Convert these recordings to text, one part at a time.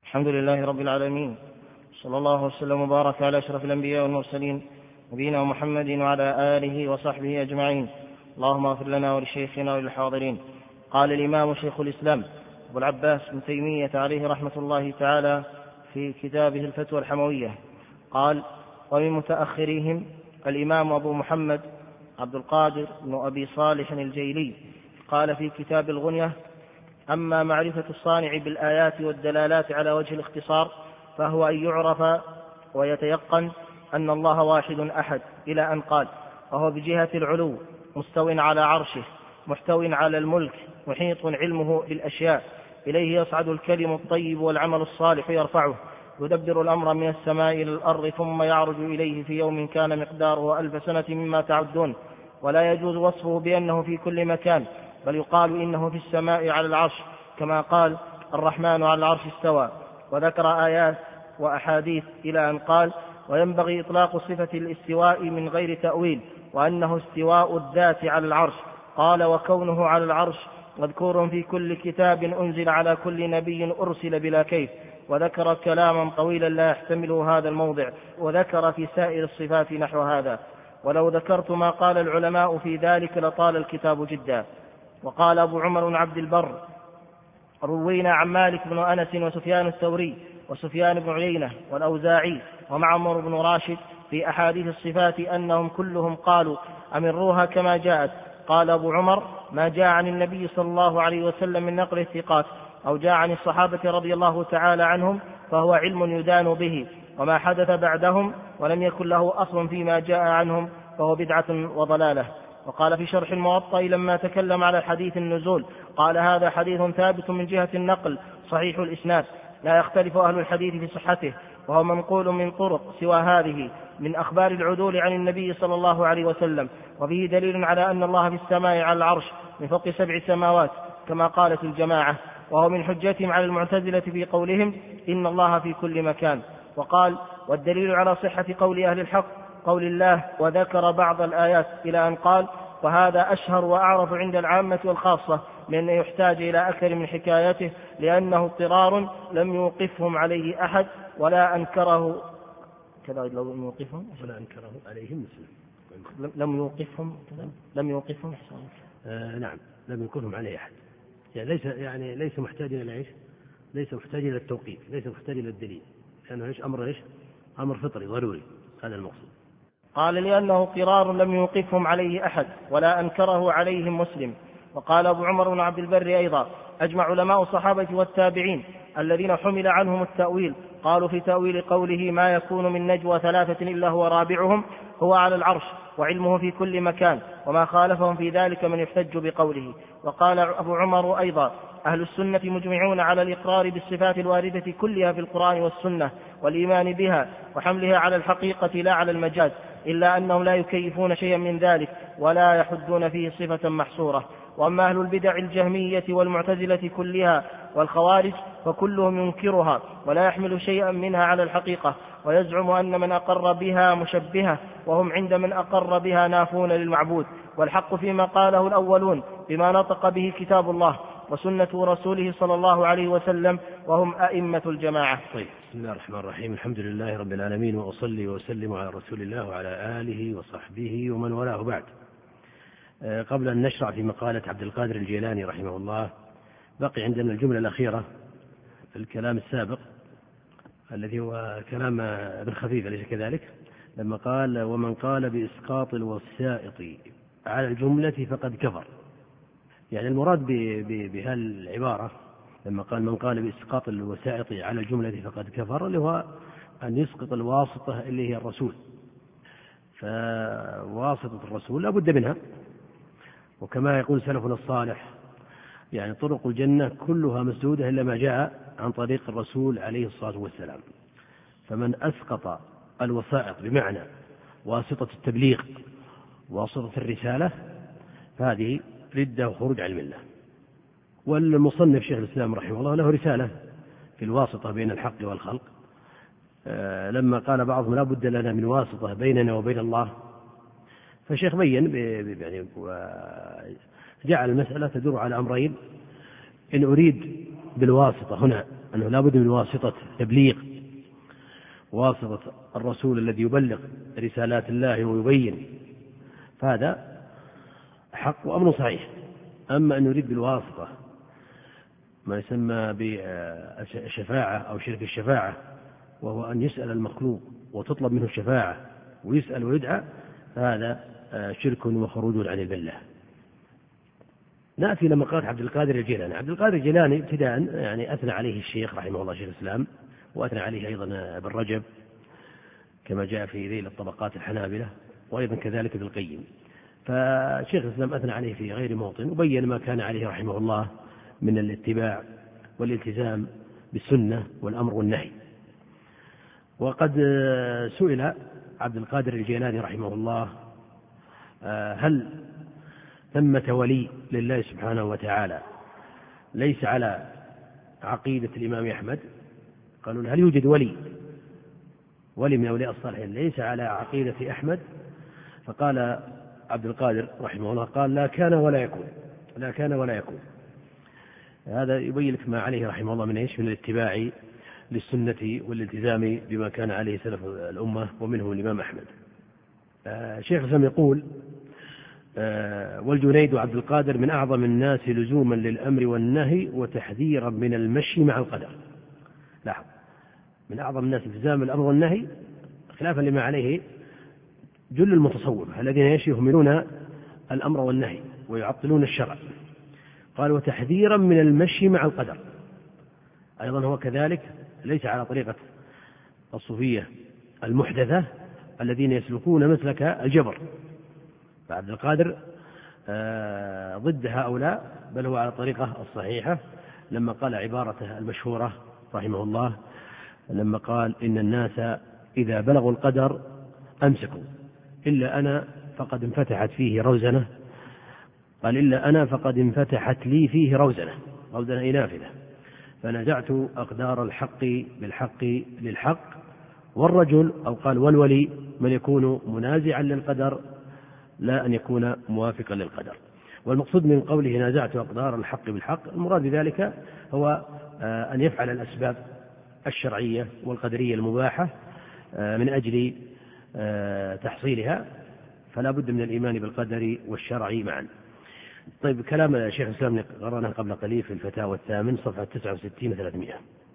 الحمد لله رب العالمين، صلى الله وسلم وبارك على أشرف الأنبياء والمرسلين نبينا محمد وعلى آله وصحبه أجمعين. اللهم اغفر لنا ولشيخنا وللحاضرين. قال الإمام شيخ الإسلام أبو العباس ابن تيمية عليه رحمة الله تعالى في كتابه الفتوى الحموية، قال: ومن متأخريهم الإمام أبو محمد عبد القادر بن أبي صالح الجيلي، قال في كتاب الغنية: أما معرفة الصانع بالآيات والدلالات على وجه الاختصار فهو أن يعرف ويتيقن أن الله واحد أحد، إلى أن قال: وهو بجهة العلو مستو على عرشه، محتو على الملك، محيط علمه بالأشياء، إليه يصعد الكلم الطيب والعمل الصالح يرفعه، يدبر الأمر من السماء إلى الأرض ثم يعرج إليه في يوم كان مقداره 1000 سنة مما تعدون. ولا يجوز وصفه بأنه في كل مكان، بل يقال إنه في السماء على العرش، كما قال: الرحمن على العرش استوى. وذكر آيات وأحاديث إلى أن قال: وينبغي إطلاق صفة الاستواء من غير تأويل، وأنه استواء الذات على العرش. قال: وكونه على العرش مذكور في كل كتاب أنزل على كل نبي أرسل بلا كيف. وذكر كلاما طويلا لا يحتمله هذا الموضع، وذكر في سائر الصفات نحو هذا. ولو ذكرت ما قال العلماء في ذلك لطال الكتاب جدا. وقال أبو عمر بن عبد البر: روينا عن مالك بن أنس وسفيان الثوري وسفيان بن عيينة والأوزاعي ومعمر بن راشد في أحاديث الصفات أنهم كلهم قالوا: أمروها كما جاءت. قال أبو عمر: ما جاء عن النبي صلى الله عليه وسلم من نقل الثقات أو جاء عن الصحابة رضي الله تعالى عنهم فهو علم يدان به، وما حدث بعدهم ولم يكن له أصل فيما جاء عنهم فهو بدعة وضلالة. وقال في شرح الموطأ لما تكلم على حديث النزول: قال: هذا حديث ثابت من جهة النقل صحيح الإسناد، لا يختلف أهل الحديث في صحته، وهو منقول من طرق سوى هذه من أخبار العدول عن النبي صلى الله عليه وسلم، وفيه دليل على أن الله في السماء على العرش من فوق 7 سماوات كما قالت الجماعة، وهو من حجتهم على المعتزلة في قولهم إن الله في كل مكان. وقال: والدليل على صحة قول أهل الحق قول الله: وذكر بعض الآيات، إلى أن قال: وهذا أشهر وأعرف عند العامة والخاصة من أن يحتاج إلى أكثر من حكايته، لأنه اضطرار لم يوقفهم عليه أحد ولا أنكره كذا لم يوقفهم ولا أنكره عليهم مسلم لم يوقفهم نعم، لم يوقفهم عليه أحد، يعني ليس محتاج إلى إيش؟ ليس محتاج إلى التوقيف، ليس محتاج إلى الدليل، لأنه إيش؟ أمر فطري ضروري، هذا المقصود. قال: لأنه اضطرار لم يوقفهم عليه أحد ولا أنكره عليهم مسلم. وقال أبو عمر بن عبد البر أيضا: أجمع علماء الصحابة والتابعين الذين حمل عنهم التأويل قالوا في تأويل قوله: ما يكون من نجوى 3 إلا هو رابعهم هو على العرش وعلمه في كل مكان، وما خالفهم في ذلك من يحتج بقوله. وقال أبو عمر أيضا: أهل السنة مجمعون على الإقرار بالصفات الواردة كلها في القرآن والسنة والإيمان بها وحملها على الحقيقة لا على المجاز، إلا أنهم لا يكيفون شيئا من ذلك ولا يحدون فيه صفة محصورة. وأما أهل البدع الجهمية والمعتزلة كلها والخوارج فكلهم ينكرها ولا يحمل شيئا منها على الحقيقة، ويزعم أن من أقر بها مشبهة، وهم عند من أقر بها نافون للمعبود، والحق فيما قاله الأولون بما نطق به كتاب الله وسنة رسوله صلى الله عليه وسلم، وهم أئمة الجماعة. طيب، بسم الله الرحمن الرحيم، الحمد لله رب العالمين، وأصلي وسلم على رسول الله وعلى آله وصحبه ومن والاه، بعد. قبل أن نشرع في مقالة عبد القادر الجيلاني رحمه الله، بقي عندنا الجملة الأخيرة في الكلام السابق الذي هو كلام ابن خفيف، أليس كذلك؟ لما قال: ومن قال بإسقاط الوسائط على الجملة فقد كفر. يعني المراد بهالعبارة لما قال: من قال بإسقاط الوسائط على الجملة فقد كفر، اللي هو أن يسقط الواسطة اللي هي الرسول، فواسطة الرسول لا بد منها. وكما يقول سلفنا الصالح: يعني طرق الجنة كلها مسدودة إلا ما جاء عن طريق الرسول عليه الصلاة والسلام. فمن أسقط الوسائط بمعنى واسطة التبليغ واسطة الرسالة فهذه ردة وخروج عن الملة. والمصنف شيخ الإسلام رحمه الله له رسالة في الواسطة بين الحق والخلق، لما قال بعضهم: لا بد لنا من واسطة بيننا وبين الله، فالشيخ بين يعني وجعل المسألة تدور على أمرين: إن أريد بالواسطة هنا أنه لا بد من واسطة تبليغ، واسطة الرسول الذي يبلغ رسالات الله ويبين، فهذا حق وأمر صحيح. أما أن يريد بالواسطة ما يسمى بالشفاعة أو شرك الشفاعة، وهو أن يسأل المخلوق وتطلب منه الشفاعة ويسأل ويدعى، فهذا شرك وخروج عن الملة. نأتي لما قال عبد القادر الجيلاني. عبد القادر الجيلاني ابتداء يعني أثنى عليه الشيخ رحمه الله شيخ الإسلام، وأثنى عليه أيضا ابن رجب كما جاء في ذيل الطبقات الحنابلة، وأيضا كذلك ابن القيم. فشيخ الإسلام أثنى عليه في غير موطن، وبين ما كان عليه رحمه الله من الاتباع والالتزام بالسنة والأمر والنهي. وقد سئل عبد القادر الجيلاني رحمه الله: هل ثمة ولي لله سبحانه وتعالى ليس على عقيدة الإمام أحمد؟ قالوا: هل يوجد ولي من أولياء الصالحين ليس على عقيدة أحمد؟ فقال عبد القادر رحمه الله: قال: لا كان ولا يكون. هذا يبين لك ما عليه رحمه الله من الاتباع للسنة والالتزام بما كان عليه سلف الأمة ومنهم الإمام أحمد. شيخ الإسلام يقول: والجنيد وعبد القادر من أعظم الناس لزوما للأمر والنهي وتحذيرا من المشي مع القدر. لاحظ، من أعظم الناس التزام الأمر والنهي، خلافا لما عليه جل المتصوفة الذين يهملون الأمر والنهي ويعطلون الشرع. قال: وتحذيرا من المشي مع القدر. أيضا هو كذلك ليس على طريقة الصوفية المحدثة الذين يسلكون مسلك الجبر. فعبد القادر ضد هؤلاء، بل هو على طريقة الصحيحة لما قال عبارته المشهورة رحمه الله، لما قال: إن الناس إذا بلغوا القدر أمسكوا، إلا أنا فقد انفتحت فيه روزنة. قال: إلا أنا فقد انفتحت لي فيه روزنة نافذة، فنزعت أقدار الحق بالحق للحق. والرجل أو قال والولي من يكون منازعا للقدر لا أن يكون موافقا للقدر. والمقصود من قوله نازعت أقدار الحق بالحق، المراد بذلك هو أن يفعل الأسباب الشرعية والقدرية المباحة من أجل تحصيلها، فلا بد من الإيمان بالقدر والشرع معا. طيب، كلام شيخ الإسلام قرأناه قبل قليل في الفتاوى الثامن صفحة 69-300.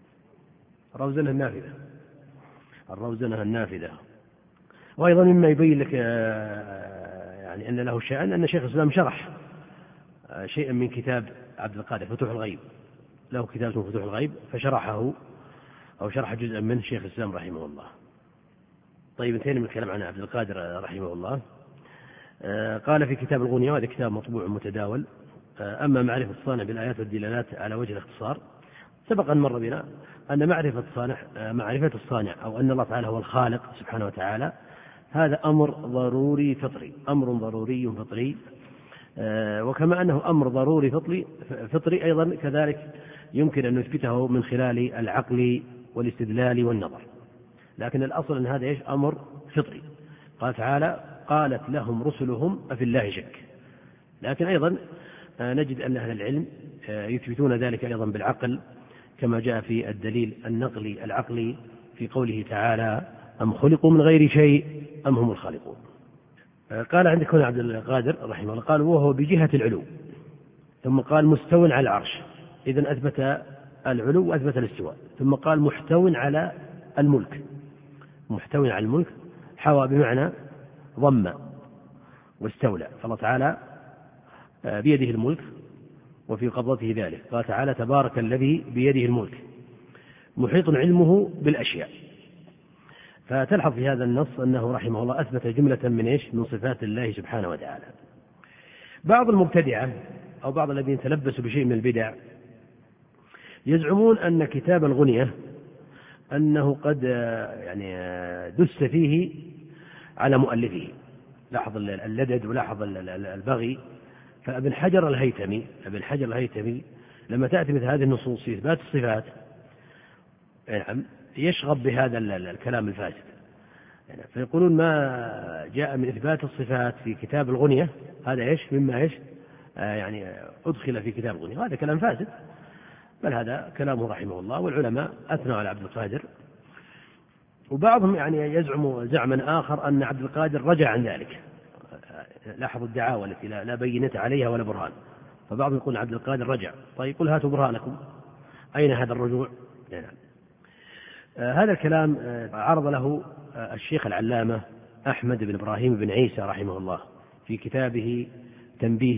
الروزنة النافذة. وأيضا مما يبين لك يعني أن له شأن أن شيخ الإسلام شرح شيئا من كتاب عبد القادر فتوح الغيب، له كتاب اسمه فتوح الغيب، فشرحه أو شرح جزءا من شيخ الإسلام رحمه الله. طيب، انتهينا من الكلام عن عبد القادر رحمه الله. قال في كتاب الغنية، وهذا كتاب مطبوع متداول: أما معرفة الصانع بالآيات والدلالات على وجه الاختصار، سبق أن مر بنا أن معرفة الصانع أو أن الله تعالى هو الخالق سبحانه وتعالى، هذا أمر ضروري فطري. وكما أنه أمر ضروري فطري أيضا كذلك يمكن أن نثبته من خلال العقل والاستدلال والنظر، لكن الأصل أن هذا أمر فطري. قال تعالى: قالت لهم رسلهم أفي الله شك. لكن أيضا نجد أن أهل العلم يثبتون ذلك أيضا بالعقل، كما جاء في الدليل النقلي العقلي في قوله تعالى: أم خلقوا من غير شيء أم هم الخالقون. قال عندك هنا عبد القادر رحمه الله، قال: وهو بجهة العلو، ثم قال: مستو على العرش، إذن أثبت العلو وأثبت الاستواء. ثم قال: محتو على الملك، حوى بمعنى ضم واستولى. فالله تعالى بيده الملك وفي قبضته ذلك. قال تعالى: تبارك الذي بيده الملك، محيط علمه بالأشياء. فتلحظ في هذا النص أنه رحمه الله أثبت جملة من صفات الله سبحانه وتعالى. بعض المبتدعة أو بعض الذين تلبسوا بشيء من البدع يزعمون أن كتاب الغنية أنه قد دس فيه على مؤلفه. لاحظ اللدد ولاحظ البغي. فابن حجر الهيثمي لما تأتي مثل هذه النصوص في إثبات الصفات يشغب بهذا الكلام الفاسد، فيقولون ما جاء من إثبات الصفات في كتاب الغنية هذا مما أدخل في كتاب الغنية، وهذا كلام فاسد. بل هذا كلامه رحمه الله. والعلماء أثنوا على عبد القادر، وبعضهم يعني يزعم زعما آخر أن عبد القادر رجع عن ذلك. لاحظوا الدعاوى التي لا بينة عليها ولا برهان، فبعضهم يقول عبد القادر رجع. طيب قل هاتوا برهانكم، أين هذا الرجوع؟ يعني هذا الكلام عرض له الشيخ العلامة أحمد بن إبراهيم بن عيسى رحمه الله في كتابه تنبيه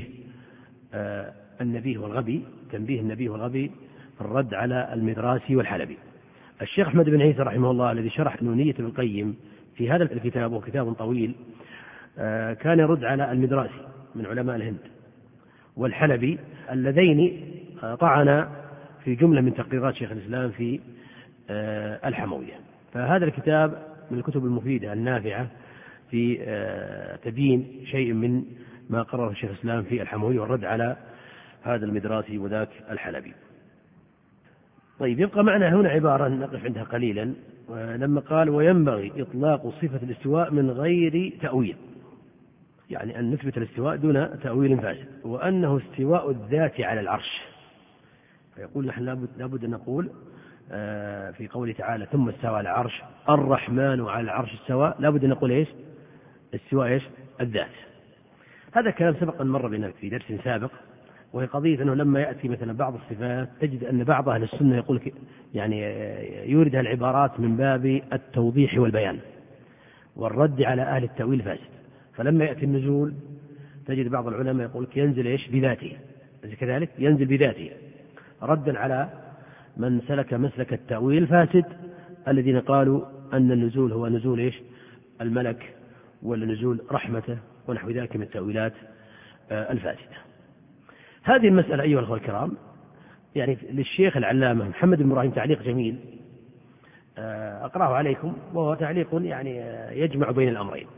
النبيه والغبي، تنبيه النبيه والغبي في الرد على المدراسي والحلبي. الشيخ أحمد بن عيسى رحمه الله الذي شرح نونية ابن القيم في هذا الكتاب، وكتاب طويل، كان يرد على المدراسي من علماء الهند والحلبي اللذين طعنا في جملة من تقريرات شيخ الإسلام في الحموية. فهذا الكتاب من الكتب المفيدة النافعة في تبيين شيء من ما قرره الشيخ الإسلام في الحموية والرد على هذا المدراسي وذاك الحلبي. طيب يبقى معنا هنا عبارة نقف عندها قليلا، لما قال وينبغي إطلاق صفة الاستواء من غير تأويل، يعني أن نثبت الاستواء دون تأويل فاسد، وأنه استواء الذات على العرش. فيقول نحن لابد أن نقول في قوله تعالى ثم استوى على العرش الرحمن على العرش استوى، لابد أن نقول إيش؟ استواء إيش؟ الذات. هذا كلام سبق أن مر بنا في درس سابق، وهي قضية أنه لما يأتي مثلا بعض الصفات تجد أن بعض أهل السنة يقول يعني يورد العبارات من باب التوضيح والبيان والرد على أهل التأويل فاسد. فلما يأتي النزول تجد بعض العلماء يقول ينزل إيش؟ بذاته، كذلك ينزل بذاته، ردا على من سلك مسلك التأويل فاسد الذين قالوا أن النزول هو نزول إيش؟ الملك، ولا نزول رحمته، ونحو ذلك من التأويلات الفاسدة. هذه المسألة أيها الأخوة الكرام يعني للشيخ العلامة محمد بن إبراهيم تعليق جميل أقرأه عليكم، وهو تعليق يعني يجمع بين الأمرين.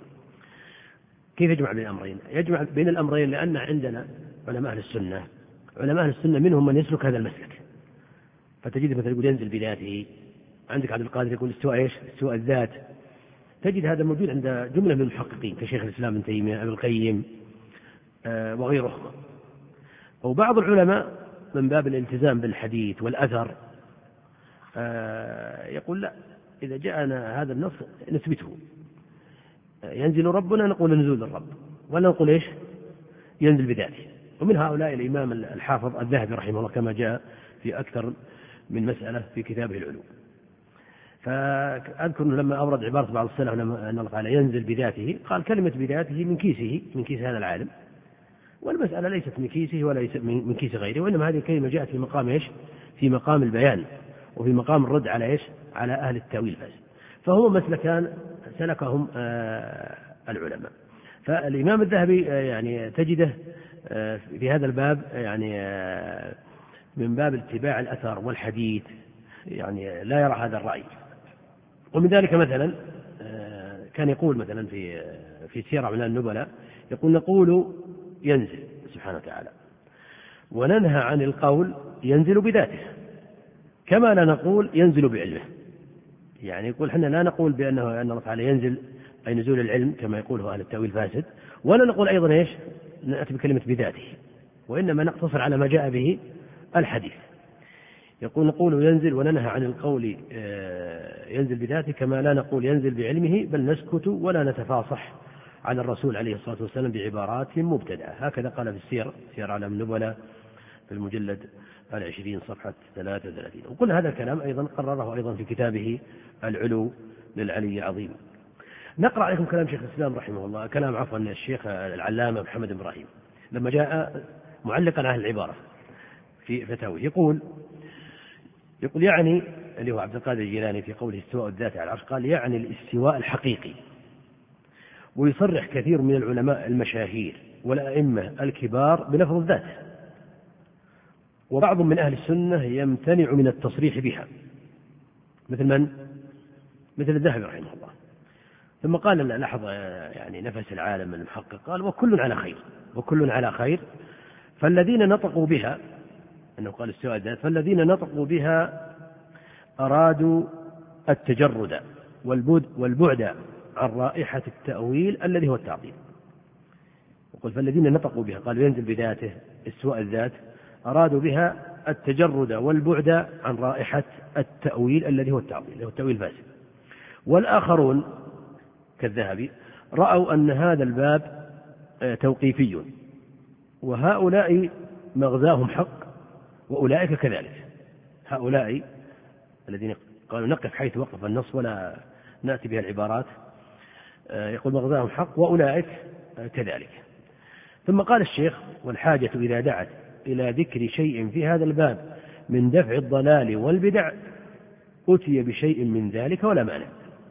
كيف يجمع بين الأمرين؟ يجمع بين الأمرين لأن عندنا علماء أهل السنة، علماء أهل السنة منهم من يسلك هذا المسلك، فتجد مثلا يقول ينزل بذاته، عندك عبد القادر يقول استواء إيش؟ استواء الذات. تجد هذا موجود عند جملة من المحققين كشيخ الإسلام ابن تيمية، ابن القيم وغيرهم. وبعض العلماء من باب الالتزام بالحديث والأثر يقول لا، إذا جاءنا هذا النص نثبته، ينزل ربنا نقول نزول الرب، ولا نقول إيش؟ ينزل بذاته. ومن هؤلاء الإمام الحافظ الذهبي رحمه الله كما جاء في أكثر من مسألة في كتابه العلوم. فأذكر لما أورد عبارة بعض السلف أن الله تعالى ينزل بذاته، قال كلمة بذاته من كيسه، من كيس هذا العالم، والمسألة ليست من كيسه ولا من كيس غيره، وإنما هذه الكلمة جاءت في مقام إيش؟ في مقام البيان، وفي مقام الرد على إيش؟ على أهل التأويل الفاسد. فهو مسلكان سلكهم العلماء. فالإمام الذهبي يعني تجده في هذا الباب يعني من باب اتباع الأثر والحديث، يعني لا يرى هذا الرأي. ومن ذلك مثلا كان يقول مثلا في سير أعلام النبلاء يقول نقول ينزل سبحانه وتعالى، وننهى عن القول ينزل بذاته، كما لا نقول ينزل بعلمه. يعني يقول حنا لا نقول بأن الله تعالى ينزل أي نزول العلم كما يقوله أهل التأويل الفاسد، ولا نقول أيضا إيش؟ نأتي بكلمة بذاته، وإنما نقتصر على ما جاء به الحديث. يقول نقول ينزل وننهى عن القول ينزل بذاته، كما لا نقول ينزل بعلمه، بل نسكت ولا نتفاصح على الرسول عليه الصلاة والسلام بعبارات مبتدعة. هكذا قال في سير أعلام النبلاء في المجلد 20 صفحة 33. وكل هذا الكلام أيضا قرره أيضا في كتابه العلو للعلي العظيم. نقرأ عليكم كلام شيخ الإسلام رحمه الله، كلام عفوا الشيخ العلامة محمد بن إبراهيم لما جاء معلقا على العبارة في فتاوي، يقول يعني اللي هو عبد القادر الجيلاني في قوله استواء الذات على العرش، قال يعني الاستواء الحقيقي. ويصرح كثير من العلماء المشاهير والأئمة الكبار بلفظ الذات، وبعض من أهل السنة يمتنع من التصريح بها، مثل من؟ مثل الذهبي رحمه الله. ثم قال لحظة يعني نفس العالم المحقق، قال وكل على خير، وكل على خير. فالذين نطقوا بها، أنه قال استواء الذات، فالذين نطقوا بها أرادوا التجرد والبعد عن رائحة التأويل الذي هو التعطيل. وقل فالذين نطقوا بها قالوا ينزل بذاته استواء الذات، أرادوا بها التجرد والبعد عن رائحة التأويل الذي هو التعطيل، اللي هو التأويل الفاسد. والآخرون كالذهبي رأوا أن هذا الباب توقيفي، وهؤلاء مغزاهم حق وأولئك كذلك. هؤلاء الذين قالوا نقف حيث وقف النص ولا نأتي بها العبارات يقول مغزاهم حق وأولئك كذلك. ثم قال الشيخ: والحاجة إذا دعت إلى ذكر شيء في هذا الباب من دفع الضلال والبدع أتي بشيء من ذلك ولا مانع.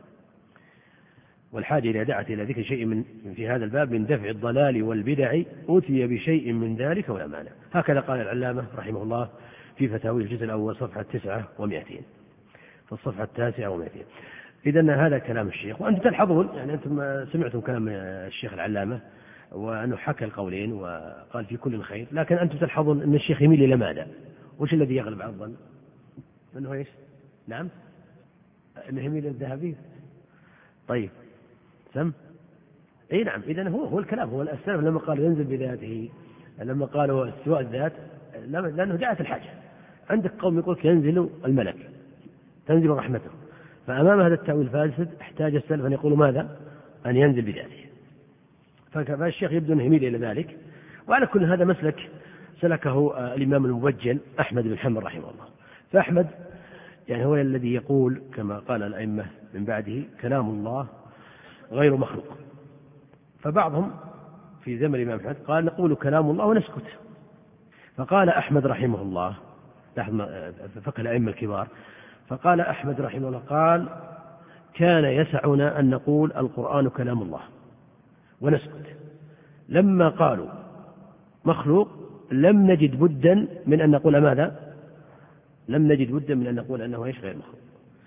والحاجة إذا دعت إلى ذكر شيء من في هذا الباب من دفع الضلال والبدع أتي بشيء من ذلك ولا مانع. هكذا قال العلامة رحمه الله في فتاوي الجزء الأول صفحة 900 في الصفحة 900. إذن هذا كلام الشيخ. وأنتم تلحظون يعني أنتم سمعتم كلام الشيخ العلامة وأنه حكى القولين وقال في كل خير، لكن أنتم تلحظون أن الشيخ يميل إلى ماذا؟ وش الذي يغلب على الظن؟ أنه إيش؟ نعم، أنه يميل إلى الذهبي. طيب سم؟ أي نعم. إذن هو الكلام، هو السلف لما قال ينزل بذاته، لما قالوا استواء الذات، لأنه دعت الحاجة. عندك قوم يقول ينزل الملك، تنزل رحمته، فأمام هذا التأويل الفاسد احتاج السلف أن يقولوا ماذا؟ أن ينزل بذاته. فالشيخ يبدو أنه يميل إلى ذلك. وعلى كل هذا مسلك سلكه الإمام المبجل أحمد بن حنبل رحمه الله. فأحمد يعني هو الذي يقول كما قال الأئمة من بعده كلام الله غير مخلوق. فبعضهم في زمن الإمام أحمد قال نقول كلام الله ونسكت. فقال أحمد رحمه الله فقه الأئمة الكبار، فقال أحمد رحمه الله قال كان يسعنا أن نقول القرآن كلام الله ونسكت. لما قالوا مخلوق لم نجد بدا من أن نقول ماذا؟ لم نجد بدا من أن نقول أنه إيش غير مخلوق.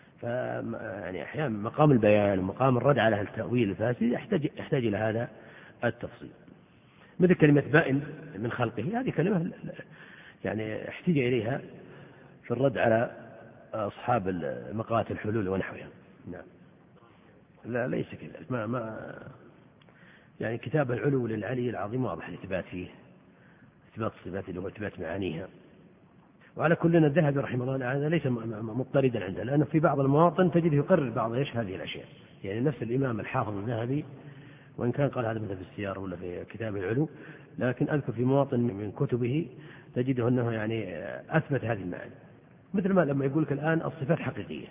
يعني أحيانا مقام البيان ومقام الرد على التأويل الفاسد يحتاج إلى هذا التفصيل. مثل كلمة بائن من خلقه، هذه كلمة يعني احتاج إليها في الرد على أصحاب مقالات الحلول ونحوها. نعم. لا ليس كذلك. ما يعني كتاب العلو للعلي العظيم واضح الإثبات فيه، إثبات الصفات اللي هو إثبات معانيها. وعلى كلنا الذهبي رحمه الله هذا ليس مضطردا عنده، لأنه في بعض المواطن تجده يقرر بعض هذه الأشياء. يعني نفس الإمام الحافظ الذهبي وإن كان قال هذا مثل في السيارة ولا في كتاب العلو، لكن أذكر في مواطن من كتبه تجده أنه يعني أثبت هذه المعاني. مثل ما لما يقول لك الآن الصفات حقيقية،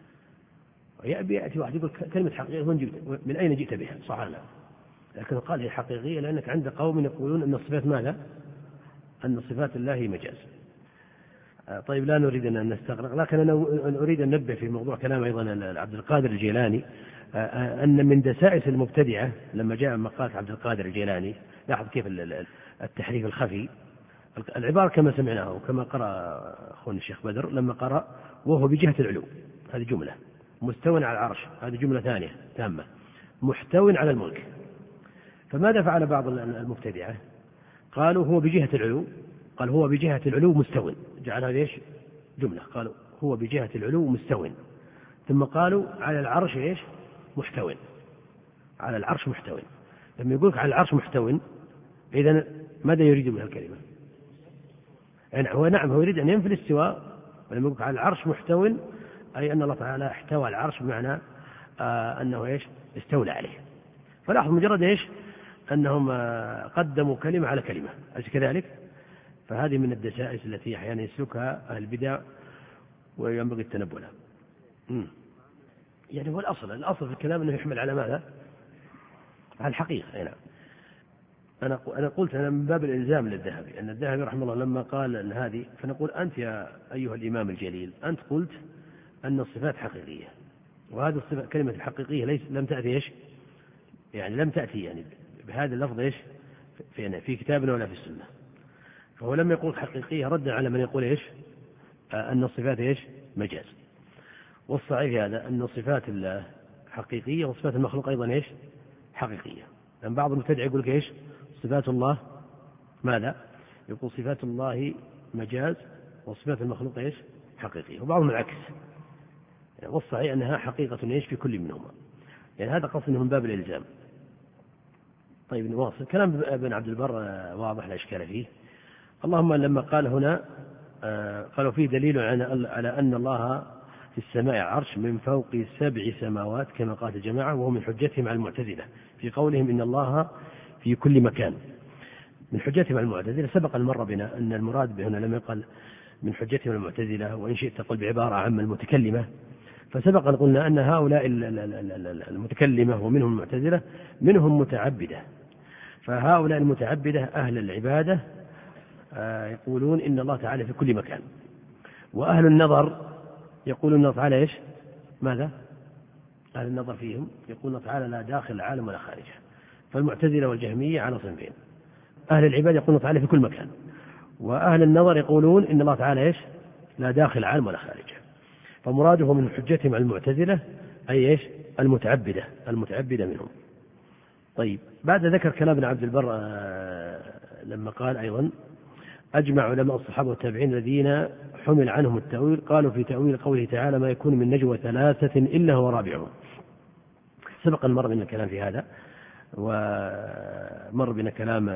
يأتي واحد يقول كلمة حقيقية من أين جئت بها؟ صح لا؟ لكن قال هي حقيقية لأنك عند قوم يقولون أن الصفات ماذا؟ أن صفات الله مجاز. طيب لا نريد أن نستغرق، لكن أنا أريد أن ننبه في موضوع كلام أيضا عبد القادر الجيلاني أن من دسائس المبتدعة لما جاء مقالة عبد القادر الجيلاني، لاحظ كيف التحريف الخفي. العبارة كما سمعناها وكما قرأ أخونا الشيخ بدر لما قرأ وهو بجهة العلو، هذه جملة. مستوٍ على العرش، هذه جملة ثانية تامة. محتوٍ على الملك. فماذا فعل بعض المبتدعة؟ قالوا هو بجهة العلو، قال هو بجهة العلو مستوٍ، جعل هذا ايش؟ جملة. قالوا هو بجهة العلو مستوٍ، ثم قالوا على العرش ايش؟ محتوٍ. على العرش محتوٍ. لما يقولك على العرش محتوٍ، إذن ماذا يريد من الكلمة؟ نعم هو يريد أن ينفي الاستواء. ولما يقولك على العرش محتوٍ أي أن الله تعالى احتوى على العرش بمعنى أنه ايش؟ استولى عليه. فلاحظ مجرد ايش؟ أنهم قدموا كلمة على كلمة، أليس كذلك؟ فهذه من الدسائس التي أحيانا يسلكها أهل البدع وينبغي التنبؤ لها. يعني هو الأصل في الكلام أنه يحمل على ماذا؟ على الحقيقة. نعم. أنا قلت أنا من باب الإلزام للذهبي، أن الذهبي رحمه الله لما قال أن هذه، فنقول أنت يا أيها الإمام الجليل أنت قلت أن الصفات حقيقية، وهذه الصفة كلمة الحقيقية لم تأتي إيش؟ يعني لم تأتي يعني بهذا اللفظ إيش؟ في كتابنا ولا في السنة. فهو لما يقول حقيقية ردا على من يقول إيش؟ أن الصفات إيش؟ مجاز. والصحيح هذا أن صفات الله حقيقية وصفات المخلوق أيضا إيش؟ حقيقية. لأن بعض المبتدع يقول لك إيش؟ صفات الله ماذا؟ يقول صفات الله مجاز وصفات المخلوق إيش؟ حقيقية. وبعضهم العكس. يعني والصحيح أنها حقيقة إيش في كل منهما. يعني هذا قصد من باب الإلزام. طيب نواصل كلام ابن عبد البر واضح لا إشكال فيه. اللهم لما قال هنا قالوا فيه دليل على أن الله في السماء عرش من فوق 7 سماوات كما قالت الجماعة، وهو من حجتهم على المعتزلة في قولهم إن الله في كل مكان. من حجتهم على المعتزلة سبق المر بنا أن المراد به هنا لم يقل من حجتهم على المعتزلة، وإن شئت تقول بعبارة عامة المتكلمة، فسبق أن قلنا أن هؤلاء المتكلمة ومنهم المعتزلة منهم متعبدة، فهؤلاء المتعبدة أهل العبادة يقولون إن الله تعالى في كل مكان، وأهل النظر يقولون الله تعالى إيش؟ ماذا؟ أهل النظر فيهم يقولون الله تعالى لا داخل العالم ولا خارجه. فالمعتزلة والجهمية على صنفين، أهل العبادة يقولون الله تعالى في كل مكان، وأهل النظر يقولون إن الله تعالى إيش؟ لا داخل العالم ولا خارجه. فمراده من حجتهم على المعتزلة أي إيش؟ المتعبدة منهم. طيب، بعد ذكر كلام ابن عبد البر لما قال أيضا أجمع علماء الصحابة والتابعين الذين حمل عنهم التأويل قالوا في تأويل قوله تعالى ما يكون من نجوى 3 إلا هو رابعهم. سبق المر بنا الكلام في هذا، ومر بنا كلام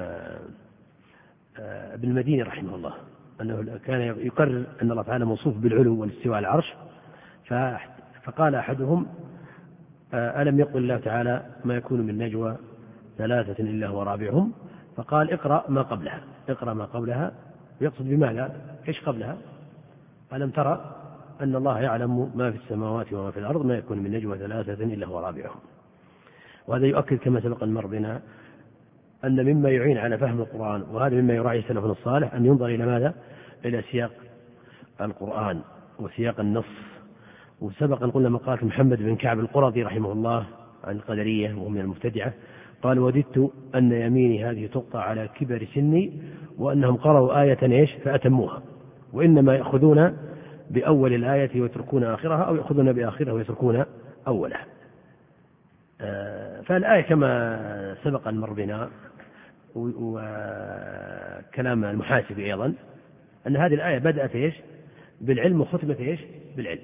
ابن المديني رحمه الله أنه كان يقرر أن الله تعالى موصوف بالعلو والاستواء على العرش، فقال أحدهم ألم يقل الله تعالى ما يكون من نجوى 3 إلا هو رابعهم، فقال اقرأ ما قبلها، يقصد بماذا؟ إيش قبلها؟ ألم ترى أن الله يعلم ما في السماوات وما في الأرض ما يكون من نجوى 3 إلا هو رابعهم. وهذا يؤكد كما سبق المر بنا أن مما يعين على فهم القرآن، وهذا مما يراعي سلفنا الصالح، أن ينظر إلى ماذا؟ إلى سياق القرآن وسياق النص. وسبق أن قلنا مقالة محمد بن كعب القرظي رحمه الله عن القدرية وهم من المبتدعة، قال وددت أن يميني هذه تقطع على كبر سني وأنهم قرأوا آية إيش فأتموها، وإنما يأخذون بأول الآية ويتركون آخرها، أو يأخذون بآخرها ويتركون أولها. فالآية كما سبق المر بنا وكلام المحاسب أيضا أن هذه الآية بدأت إيش؟ بالعلم وختمت إيش؟ بالعلم.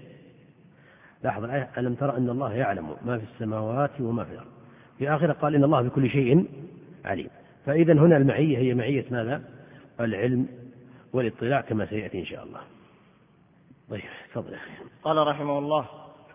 لاحظ الآية ألم ترى أن الله يعلم ما في السماوات وما في الأرض، في آخرة قال إن الله بكل شيء عليم. فإذا هنا المعية هي معية ماذا؟ العلم والاطلاع كما سيأتي إن شاء الله. طيب تفضل. قال رحمه الله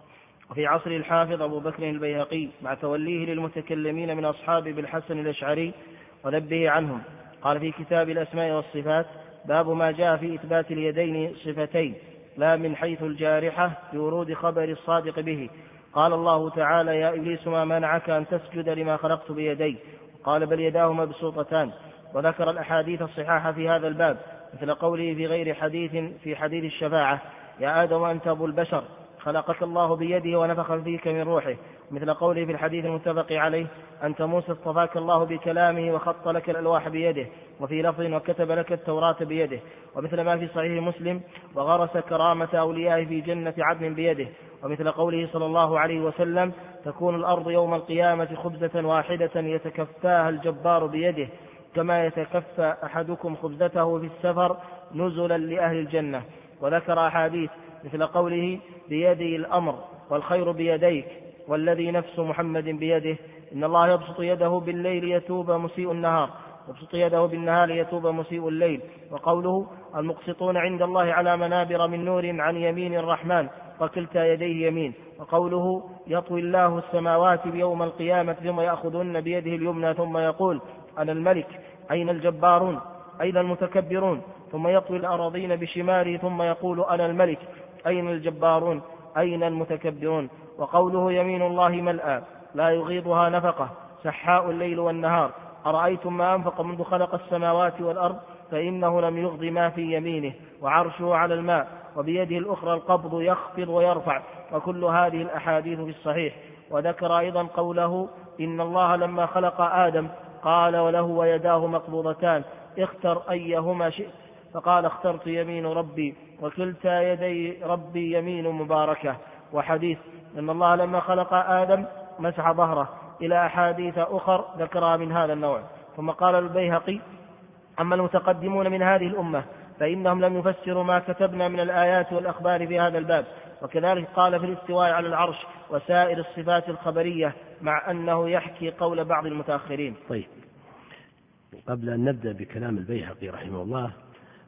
وفي عصر الحافظ أبو بكر البيهقي مع توليه للمتكلمين من أصحابه بالحسن الأشعري ونبه عنهم، قال في كتاب الأسماء والصفات باب ما جاء في إثبات اليدين صفتين لا من حيث الجارحة بورود خبر الصادق به. قال الله تعالى يا إبليس ما منعك أن تسجد لما خلقت بيدي، قال بل يداه مبسوطتان. وذكر الأحاديث الصحاحة في هذا الباب مثل قوله في غير حديث في حديث الشفاعة يا آدم أنت أبو البشر خلقك الله بيده ونفخ فيك من روحه، مثل قوله في الحديث المتفق عليه أنت موسى اصطفاك الله بكلامه وخط لك الألواح بيده، وفي لفظ وكتب لك التوراة بيده، ومثل ما في صحيح مسلم وغرس كرامة أوليائه في جنة عدن بيده، ومثل قوله صلى الله عليه وسلم تكون الأرض يوم القيامة خبزة واحدة يتكفاها الجبار بيده كما يتكفى أحدكم خبزته في السفر نزلا لأهل الجنة. وذكر أحاديث مثل قوله بيدي الأمر والخير بيديك والذي نفس محمد بيده إن الله يبسط يده بالليل يتوب مسيء النهار يبسط يده بالنهار يتوب مسيء الليل. وقوله المقسطون عند الله على منابر من نور عن يمين الرحمن وكلتا يديه يمين. وقوله يطوي الله السماوات بيوم القيامة ثم يأخذن بيده اليمنى ثم يقول أنا الملك أين الجبارون أين المتكبرون، ثم يطوي الأراضين بشماله ثم يقول أنا الملك أين الجبارون أين المتكبرون. وقوله يمين الله ملأى لا يغيضها نفقة سحاء الليل والنهار أرأيتم ما أنفق منذ خلق السماوات والأرض فإنه لم يغض ما في يمينه وعرشه على الماء وبيده الأخرى القبض يخفض ويرفع. وكل هذه الأحاديث في الصحيح. وذكر أيضا قوله إن الله لما خلق آدم قال وله ويداه مقبوضتان اختر أيهما شئت، فقال اخترت يمين ربي وكلتا يدي ربي يمين مباركة. وحديث إن الله لما خلق آدم مسح ظهره، إلى أحاديث أخر ذكرها من هذا النوع. ثم قال البيهقي أما المتقدمون من هذه الأمة فإنهم لم يفسروا ما كتبنا من الآيات والأخبار في هذا الباب. وكذلك قال في الاستواء على العرش وسائر الصفات الخبرية مع أنه يحكي قول بعض المتأخرين. طيب، قبل أن نبدأ بكلام البيهقي رحمه الله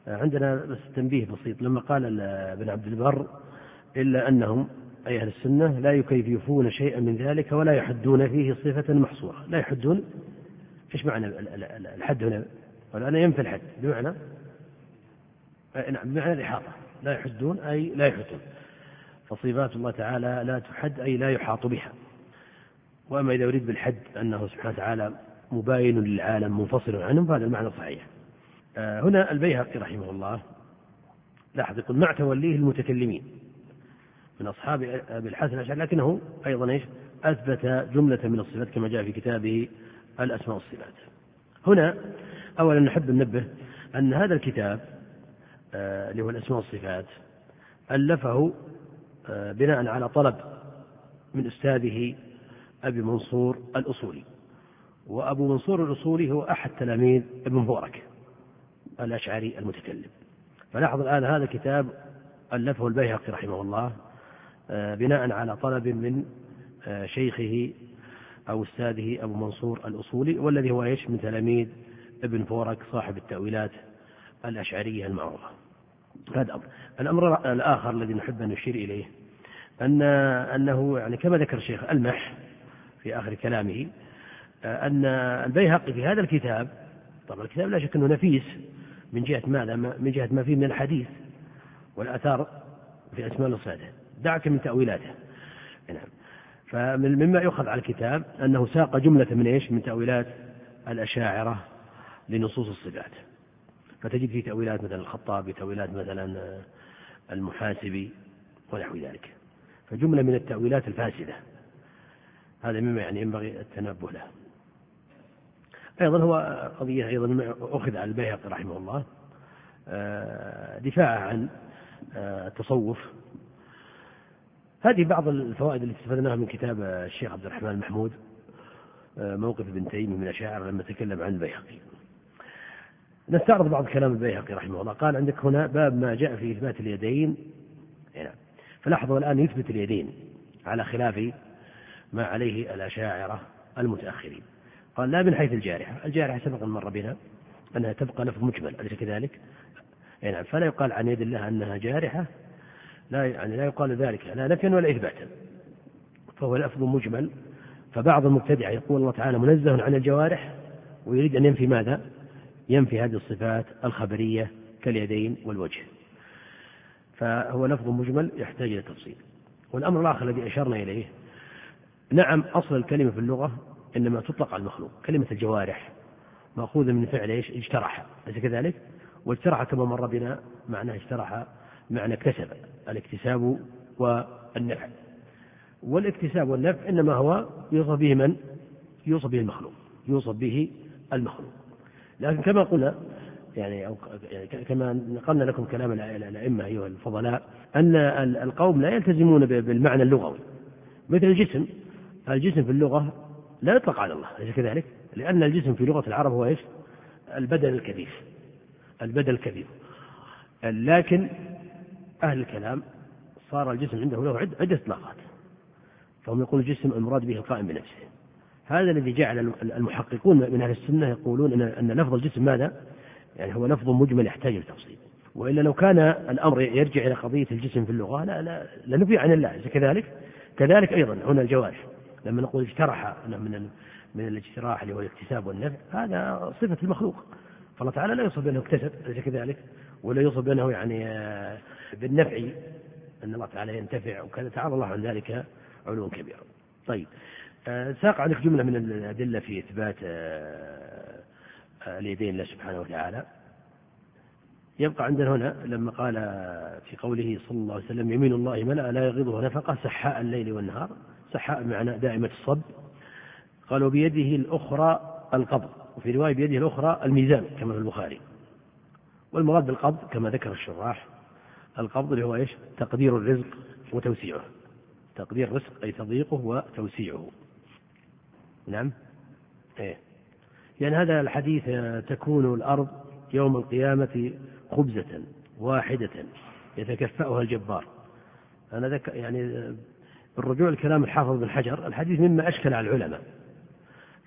عندنا بس تنبيه بسيط. لما قال ابن عبد البر إلا أنهم أي أهل السنة لا يكيفون شيئا من ذلك ولا يحدون فيه صفة محصورة. لا يحدون، إيش معنى الحد هنا؟ والآن ينفي الحد بمعنى نعم بمعنى الإحاطة. لا يحدون أي لا يحدون، فصفات الله تعالى لا تحد أي لا يحاط بها. وأما إذا يريد بالحد أنه سبحانه وتعالى مباين للعالم منفصل عنهم فهذا المعنى صحيح. هنا البيهقي رحمه الله لاحظ يقول مع توليه المتكلمين من أصحاب أبي الحسن الأشعري، لكنه أيضا إيش أثبت جملة من الصفات كما جاء في كتابه الأسماء والصفات. هنا أولا نحب ننبه أن هذا الكتاب اللي هو الأسماء والصفات ألفه بناء على طلب من أستاذه أبي منصور الأصولي. وأبو منصور الأصولي هو أحد تلاميذ ابن فورك الأشعري المتكلم. فلاحظ الآن هذا الكتاب ألفه البيهقي رحمه الله بناء على طلب من شيخه أو أستاذه أبو منصور الأصولي، والذي هو إيش من تلاميذ ابن فورك صاحب التأويلات الأشعرية المعروفة. هذا أمر. الأمر الآخر الذي نحب أن نشير إليه أنه يعني كما ذكر الشيخ ألمح في آخر كلامه أن البيهقي في هذا الكتاب، طبعا الكتاب لا شك أنه نفيس من جهة ماذا؟ من جهة ما فيه من الحديث والآثار في أسماء الصفات، دعك من تأويلاته. نعم. فمما يؤخذ على الكتاب أنه ساق جملة من إيش؟ من تأويلات الأشاعرة لنصوص الصفات. فتجد فيه تأويلات مثلا الخطابي، تأويلات مثلا المحاسبي ونحو ذلك، فجملة من التأويلات الفاسدة. هذا مما يعني ينبغي التنبه له. أيضا هو قضية أيضا أخذ على البيهقي رحمه الله دفاع عن التصوف. هذه بعض الفوائد التي استفدناها من كتاب الشيخ عبد الرحمن المحمود موقف ابن تيمية من الأشاعرة لما تكلم عن البيهقي. نستعرض بعض كلام البيهقي رحمه الله. قال عندك هنا باب ما جاء في إثبات اليدين. فلاحظوا الآن يثبت اليدين على خلاف ما عليه الأشاعرة المتأخرين. قال لا من حيث الجارحة. الجارحة سبق مر بنا أنها تبقى لفظ مجمل، أليس كذلك؟ يعني فلا يقال عن يد الله أنها جارحة، لا يقال ذلك لا نفيا ولا إثباتا، فهو لفظ مجمل. فبعض المبتدعة يقول الله تعالى منزه عن الجوارح ويريد أن ينفي ماذا؟ ينفي هذه الصفات الخبرية كاليدين والوجه، فهو لفظ مجمل يحتاج إلى تفصيل. والأمر الآخر الذي أشرنا إليه، نعم أصل الكلمة في اللغة إنما تطلق على المخلوق. كلمة الجوارح مأخوذة من فعل إيش؟ اجترح، أليس كذلك؟ واجترح كما مر بنا معنى اجترح معنى اكتسب، الاكتساب والنفع. والاكتساب والنفع إنما هو يوصف به من؟ يوصف به المخلوق، يوصف به المخلوق. لكن كما قلنا يعني كما نقلنا لكم كلام الأئمة أيها الفضلاء أن القوم لا يلتزمون بالمعنى اللغوي. مثل الجسم، الجسم في اللغة لا يطلق على الله، أليس كذلك؟ لأن الجسم في لغة العرب هو إيش؟ البدن الكبير، البدن الكبير. لكن أهل الكلام صار الجسم عنده له عدة إطلاقات، فهم يقول الجسم المراد به القائم بنفسه. هذا الذي جعل المحققون من أهل السنة يقولون أن لفظ الجسم ماذا؟ يعني هو لفظ مجمل يحتاج لتفصيل. وإلا لو كان الأمر يرجع إلى قضية الجسم في اللغة لا نفي عن الله، كذلك أيضا هنا الجوارح لما نقول اجترح من الاجتراح اللي هو الاكتساب والنفع، هذا صفة المخلوق، فالله تعالى لا يوصف بأنه اكتسب كذلك، ولا يوصف بأنه يعني بالنفع أن الله تعالى ينتفع، وكذا تعالى الله عن ذلك علوا كبيرا. طيب، ساق عندك جملة من الأدلة في إثبات اليدين لله سبحانه وتعالى. يبقى عندنا هنا لما قال في قوله صلى الله عليه وسلم يمين الله ملأ لا يغيضه نفقة سحاء الليل والنهار، سحاء بمعنى دائمة الصب. قالوا بيده الأخرى القبض، وفي رواية بيده الأخرى الميزان كما في البخاري. والمراد بالقبض كما ذكر الشراح القبض اللي هو إيش؟ تقدير الرزق وتوسيعه، تقدير الرزق أي تضييقه وتوسيعه. نعم يعني هذا الحديث تكون الأرض يوم القيامة خبزة واحدة يتكفأها الجبار. أنا يعني بالرجوع الكلام الحافظ بن حجر الحديث مما أشكل على العلماء.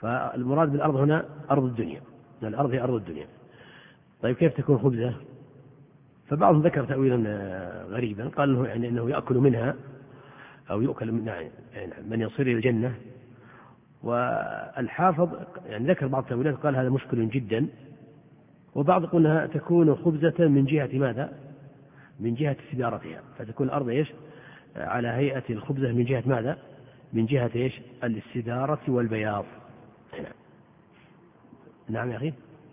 فالمراد بالأرض هنا أرض الدنيا، الأرض هي أرض الدنيا. طيب كيف تكون خبزة؟ فبعضهم ذكر تأويلا غريبا، قال إنه يعني أنه يأكل منها أو يؤكل منها يعني من يصير إلى الجنة. والحافظ يعني ذكر بعض التأويلات قال هذا مشكل جدا. وبعض يقول أنها تكون خبزة من جهة ماذا؟ من جهة استدارتها، فتكون الأرض إيش؟ على هيئة الخبزة من جهة ماذا؟ من جهة إيش؟ الاستدارة والبياض. نعم يا أخي،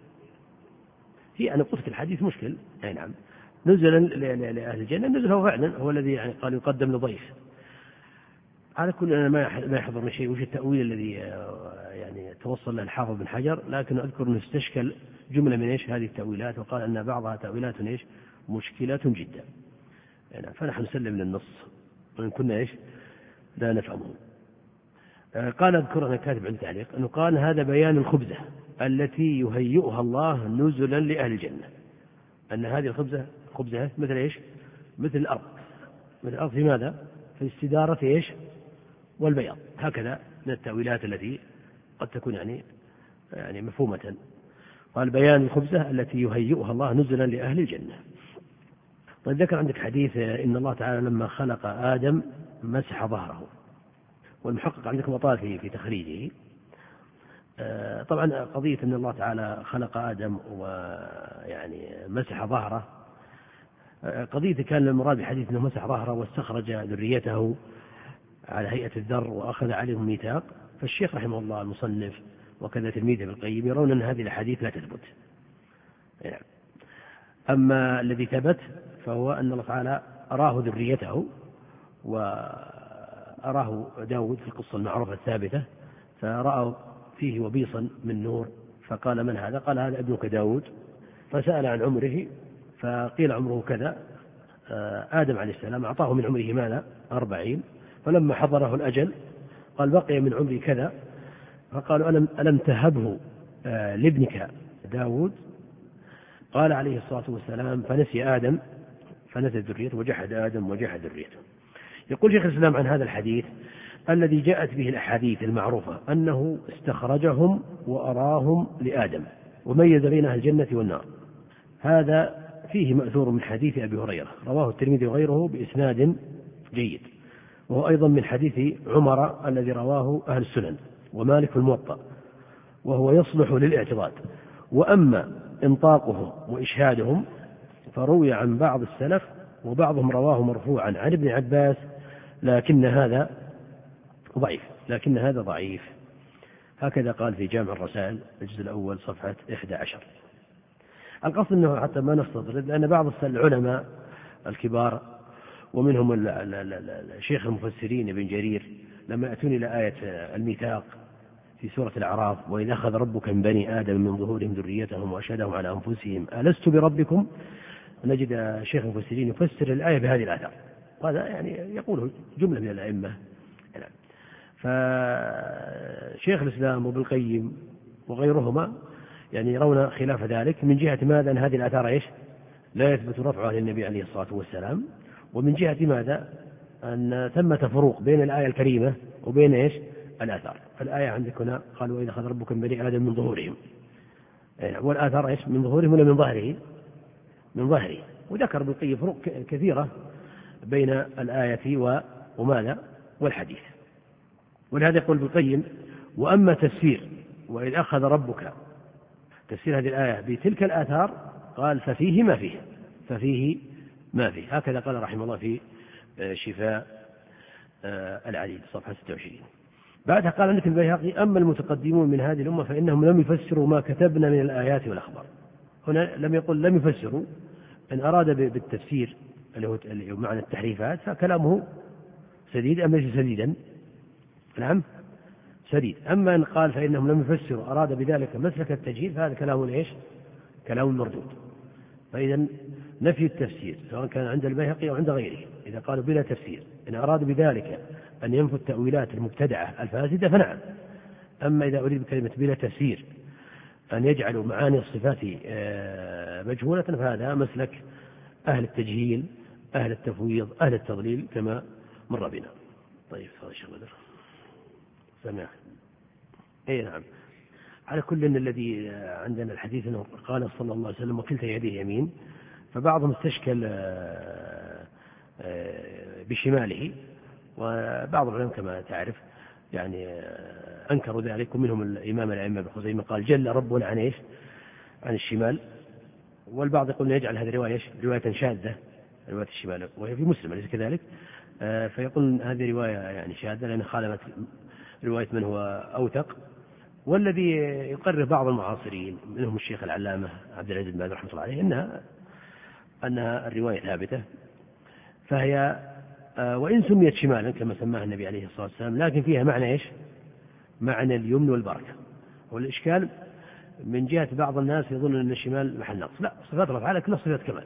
هي أنا قلت الحديث مشكل. أي نعم، نزلا لأهل الجنة، نزل هو فعلا هو الذي يعني قال يقدم لضيف. على كل أنا ما يحضرني شيء وش التأويل الذي يعني توصل له الحافظ بن حجر، لكن أذكر أنه استشكل جملة من إيش هذه التأويلات، وقال أن بعضها تأويلات إيش مشكلة جدا. يعني فنحن نسلم للنص وإن كنا إيش لا نفهمه. قال أذكر أنا كاتب عند تعليق أنه قال هذا بيان الخبزة التي يهيئها الله نزلا لأهل الجنة، أن هذه الخبزة مثل إيش؟ مثل الأرض، مثل الأرض في ماذا؟ في استدارة إيش؟ والبياض. هكذا من التأويلات التي قد تكون يعني مفهومة. قال بيان الخبزة التي يهيئها الله نزلا لأهل الجنة. طيب ذكر عندك حديث إن الله تعالى لما خلق آدم مسح ظهره، والمحقق عندكم أطال في تخريجه. طبعا قضية أن الله تعالى خلق آدم ويعني مسح ظهره، قضية كان المراد بحديث أنه مسح ظهره واستخرج ذريته على هيئة الذر وأخذ عليهم ميثاق، فالشيخ رحمه الله المصنف وكذا تلميذه ابن القيم يرون أن هذه الأحاديث لا تثبت. يعني أما الذي ثبت فهو أن الله تعالى أراه ذريته، وأراه داود في القصة المعروفة الثابتة، فرأى فيه وبيصا من نور، فقال من هذا؟ قال هذا ابنك داود. فسأل عن عمره فقيل عمره كذا. آدم عليه السلام أعطاه من عمره ماذا؟ 40. فلما حضره الأجل قال بقي من عمري كذا، فقالوا ألم تهبه لابنك داود؟ قال عليه الصلاة والسلام فنسي آدم فنسي ذريته وجحد آدم وجحد ذريته. يقول شيخ الإسلام عن هذا الحديث الذي جاءت به الأحاديث المعروفة أنه استخرجهم وأراهم لآدم وميز بين أهل الجنة والنار. هذا فيه مأثور من حديث أبي هريرة رواه الترمذي وغيره بإسناد جيد، وهو أيضا من حديث عمر الذي رواه أهل السنن ومالك في الموطأ، وهو يصلح للاعتضاد. وأما إنطاقهم وإشهادهم فروي عن بعض السلف، وبعضهم رواه مرفوعا عن ابن عباس، لكن هذا ضعيف. هكذا قال في جامع الرسائل الجزء الأول صفحة 11. القصد أنه حتى ما نستطرد، لأن بعض العلماء الكبار ومنهم الشيخ المفسرين ابن جرير لما يأتون إلى آية الميثاق في سورة الأعراف وإذا أخذ ربك من بني آدم من ظهورهم ذريتهم وأشهدهم على أنفسهم ألست بربكم، نجد شيخ المفسرين يفسر الآية بهذه الآثار، وهذا يعني يقوله جملة من الأئمة. فشيخ الإسلام وابن القيم وغيرهما يعني يرون خلاف ذلك، من جهة ماذا؟ أن هذه الآثار إيش؟ لا يثبت رفعها للنبي عليه الصلاة والسلام، ومن جهة ماذا؟ أن ثمة فروق بين الآية الكريمة وبين إيش؟ الآثار. فالآية عندك هنا قالوا وإذا أخذ ربك من بني آدم من ظهورهم، والآثار إيش؟ من ظهورهم ولا من ظهره؟ من ظهره. وذكر ابن القيم فروق كثيرة بين الآية وماذا؟ والحديث. ولهذا يقول ابن القيم وأما تفسير وإذ أخذ ربك، تفسير هذه الآية بتلك الآثار قال ففيه ما فيه. هكذا قال رحمه الله في شفاء العليل صفحة 26. بعدها قال عندك البيهقي أما المتقدمون من هذه الأمة فإنهم لم يفسروا ما كتبنا من الآيات والأخبار. هنا لم يقل لم يفسروا، إن أراد بالتفسير اللي هو معنى التحريفات فكلامه سديد أم ليس سديدا؟ نعم سديد. أما إن قال فإنهم لم يفسروا أراد بذلك مسلك التجهيل فهذا كلام إيش؟ كلام مردود. فإذا نفي التفسير سواء كان عند البيهقي أو عند غيره إذا قالوا بلا تفسير إن أراد بذلك أن ينفوا التأويلات المبتدعة الفاسدة فنعم. أما إذا أريد بكلمة بلا تفسير أن يجعلوا معاني الصفات مجهولة فهذا مسلك أهل التجهيل أهل التفويض أهل التضليل كما مر بنا. طيب هذا شيخ بدر سمع. أي نعم. على كل الذي عندنا الحديث أنه قال صلى الله عليه وسلم وكلتا يديه يمين، فبعضهم استشكل بشماله، وبعض العلماء كما تعرف يعني أنكروا ذلك، ومنهم الإمام الأئمة ابن خزيمة قال جل ربنا عن إيش؟ عن الشمال. والبعض يقول يجعل هذه الرواية رواية شاذة، رواية الشمال، وهي في مسلم أليس كذلك؟ فيقول هذه رواية يعني شاذة لأن خالفت رواية من هو أوثق. والذي يقرر بعض المعاصرين منهم الشيخ العلامة عبد العزيز بن باز رحمه الله عليه أنها الرواية ثابتة، فهي وإن سميت شمالا كما سماها النبي عليه الصلاة والسلام، لكن فيها معنى إيش؟ معنى اليمن والبركة. والإشكال من جهة بعض الناس يظن أن الشمال محل نقص، لا، صفات الله تعالى كلها صفات كمال.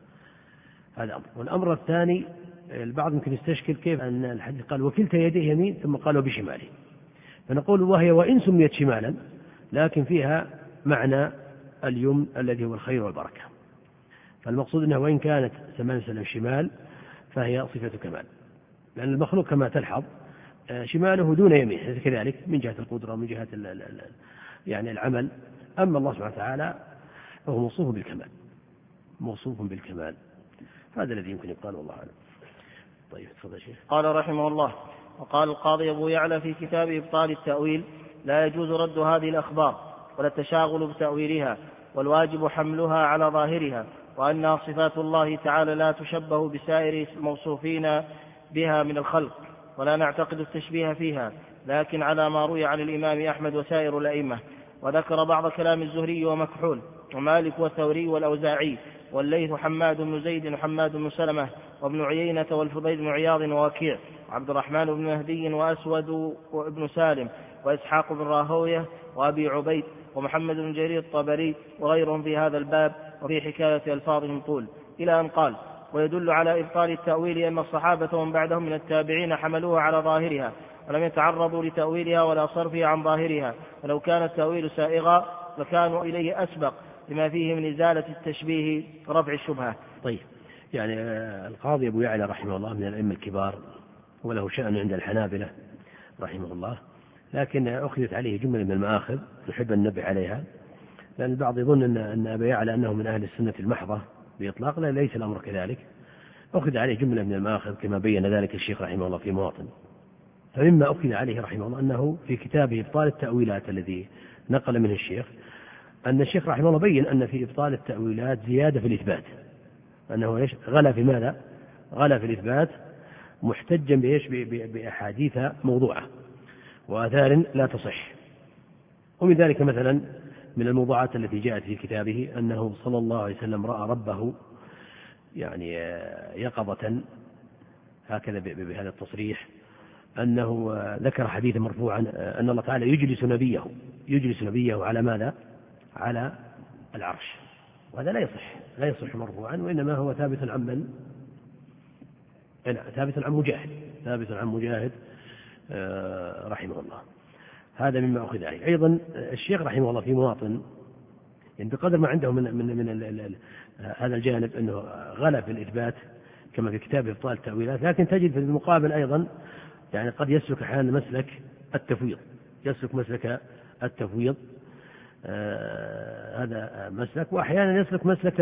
هذا أمر. والأمر الثاني البعض يمكن يستشكل كيف أن الحديث قال وكلتا يديه يمين ثم قال وبشماله، فنقول وهي وإن سميت شمالا لكن فيها معنى اليمن الذي هو الخير والبركة. فالمقصود أنها وإن كانت سلم شمال فهي صفة كمال، لأن المخلوق كما تلحظ شماله دون يمين كذلك من جهة القدرة ومن جهة يعني العمل. أما الله سبحانه وتعالى فهو موصوف بالكمال، موصوف بالكمال. هذا الذي يمكن يقال والله أعلم. طيب تفضل شيخ. قال رحمه الله: وقال القاضي أبو يعلى في كتاب إبطال التأويل: لا يجوز رد هذه الأخبار ولا التشاغل بتأويلها، والواجب حملها على ظاهرها، وأنها صفات الله تعالى لا تشبه بسائر الموصوفين بها من الخلق، ولا نعتقد التشبيه فيها، لكن على ما روي عن الإمام أحمد وسائر الأئمة. وذكر بعض كلام الزهري ومكحول ومالك والثوري والأوزاعي والليث حماد بن زيد وحماد بن سلمة وابن عيينة والفضيل بن عياض ووكيع وعبد الرحمن بن مهدي وأسود وابن سالم وإسحاق بن راهوية وأبي عبيد ومحمد بن جرير الطبري وغيرهم في هذا الباب وفي حكاية ألفاظهم طول، إلى أن قال: ويدل على إبطال التأويل أن الصحابة ومن بعدهم من التابعين حملوها على ظاهرها ولم يتعرضوا لتأويلها ولا صرفها عن ظاهرها، ولو كان التأويل سائغا لكانوا إليه أسبق لما فيه من إزالة التشبيه ورفع الشبهة. طيب، يعني القاضي أبو يعلى رحمه الله من الأئمة الكبار وله شأن عند الحنابلة رحمه الله، لكن أخذت عليه جملة من المآخذ نحب أن ننبه عليها، لأن البعض يظن أن أبا يعلى أنه من أهل السنة المحضة بإطلاق، لا، ليس الأمر كذلك. أخذ عليه جملة من المآخذ كما بين ذلك الشيخ رحمه الله في مواطن. فمما أخذ عليه رحمه الله أنه في كتابه إبطال التأويلات الذي نقل منه الشيخ، أن الشيخ رحمه الله بين أن في إبطال التأويلات زيادة في الإثبات، أنه غلا في ماذا؟ غلا في الإثبات محتجا بأحاديث موضوعة وآثار لا تصح. ومن ذلك مثلا من الموضوعات التي جاءت في كتابه أنه صلى الله عليه وسلم رأى ربه يعني يقظة، هكذا بهذا التصريح، أنه ذكر حديثا مرفوعا أن الله تعالى يجلس نبيه على ماذا؟ على العرش، وهذا لا يصح مرفوعا، وإنما هو ثابت عن من؟ ثابت عن مجاهد رحمه الله. هذا مما أخذ عليه. أيضا الشيخ رحمه الله في مواطن يعني بقدر ما عنده من هذا الجانب أنه غلا في الإثبات كما في كتاب إبطال التأويلات، لكن تجد في المقابل أيضا يعني قد يسلك أحيانا مسلك التفويض، هذا مسلك، وأحيانا يسلك مسلك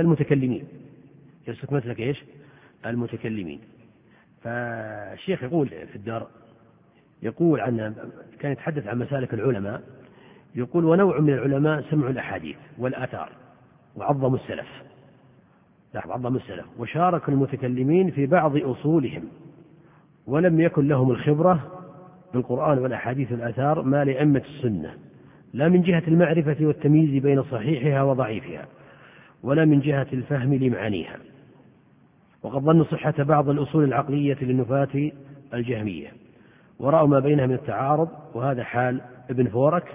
المتكلمين. فالشيخ يقول في الدار، يقول كان يتحدث عن مسالك العلماء، يقول: ونوع من العلماء سمعوا الأحاديث والآثار وعظموا السلف، وشاركوا المتكلمين في بعض أصولهم، ولم يكن لهم الخبرة بالقرآن والأحاديث والآثار ما لأئمة السنة، لا من جهة المعرفة والتمييز بين صحيحها وضعيفها، ولا من جهة الفهم لمعانيها، وقد ظنوا صحة بعض الأصول العقلية للنفاة الجهمية، ورأوا ما بينها من التعارض، وهذا حال ابن فورك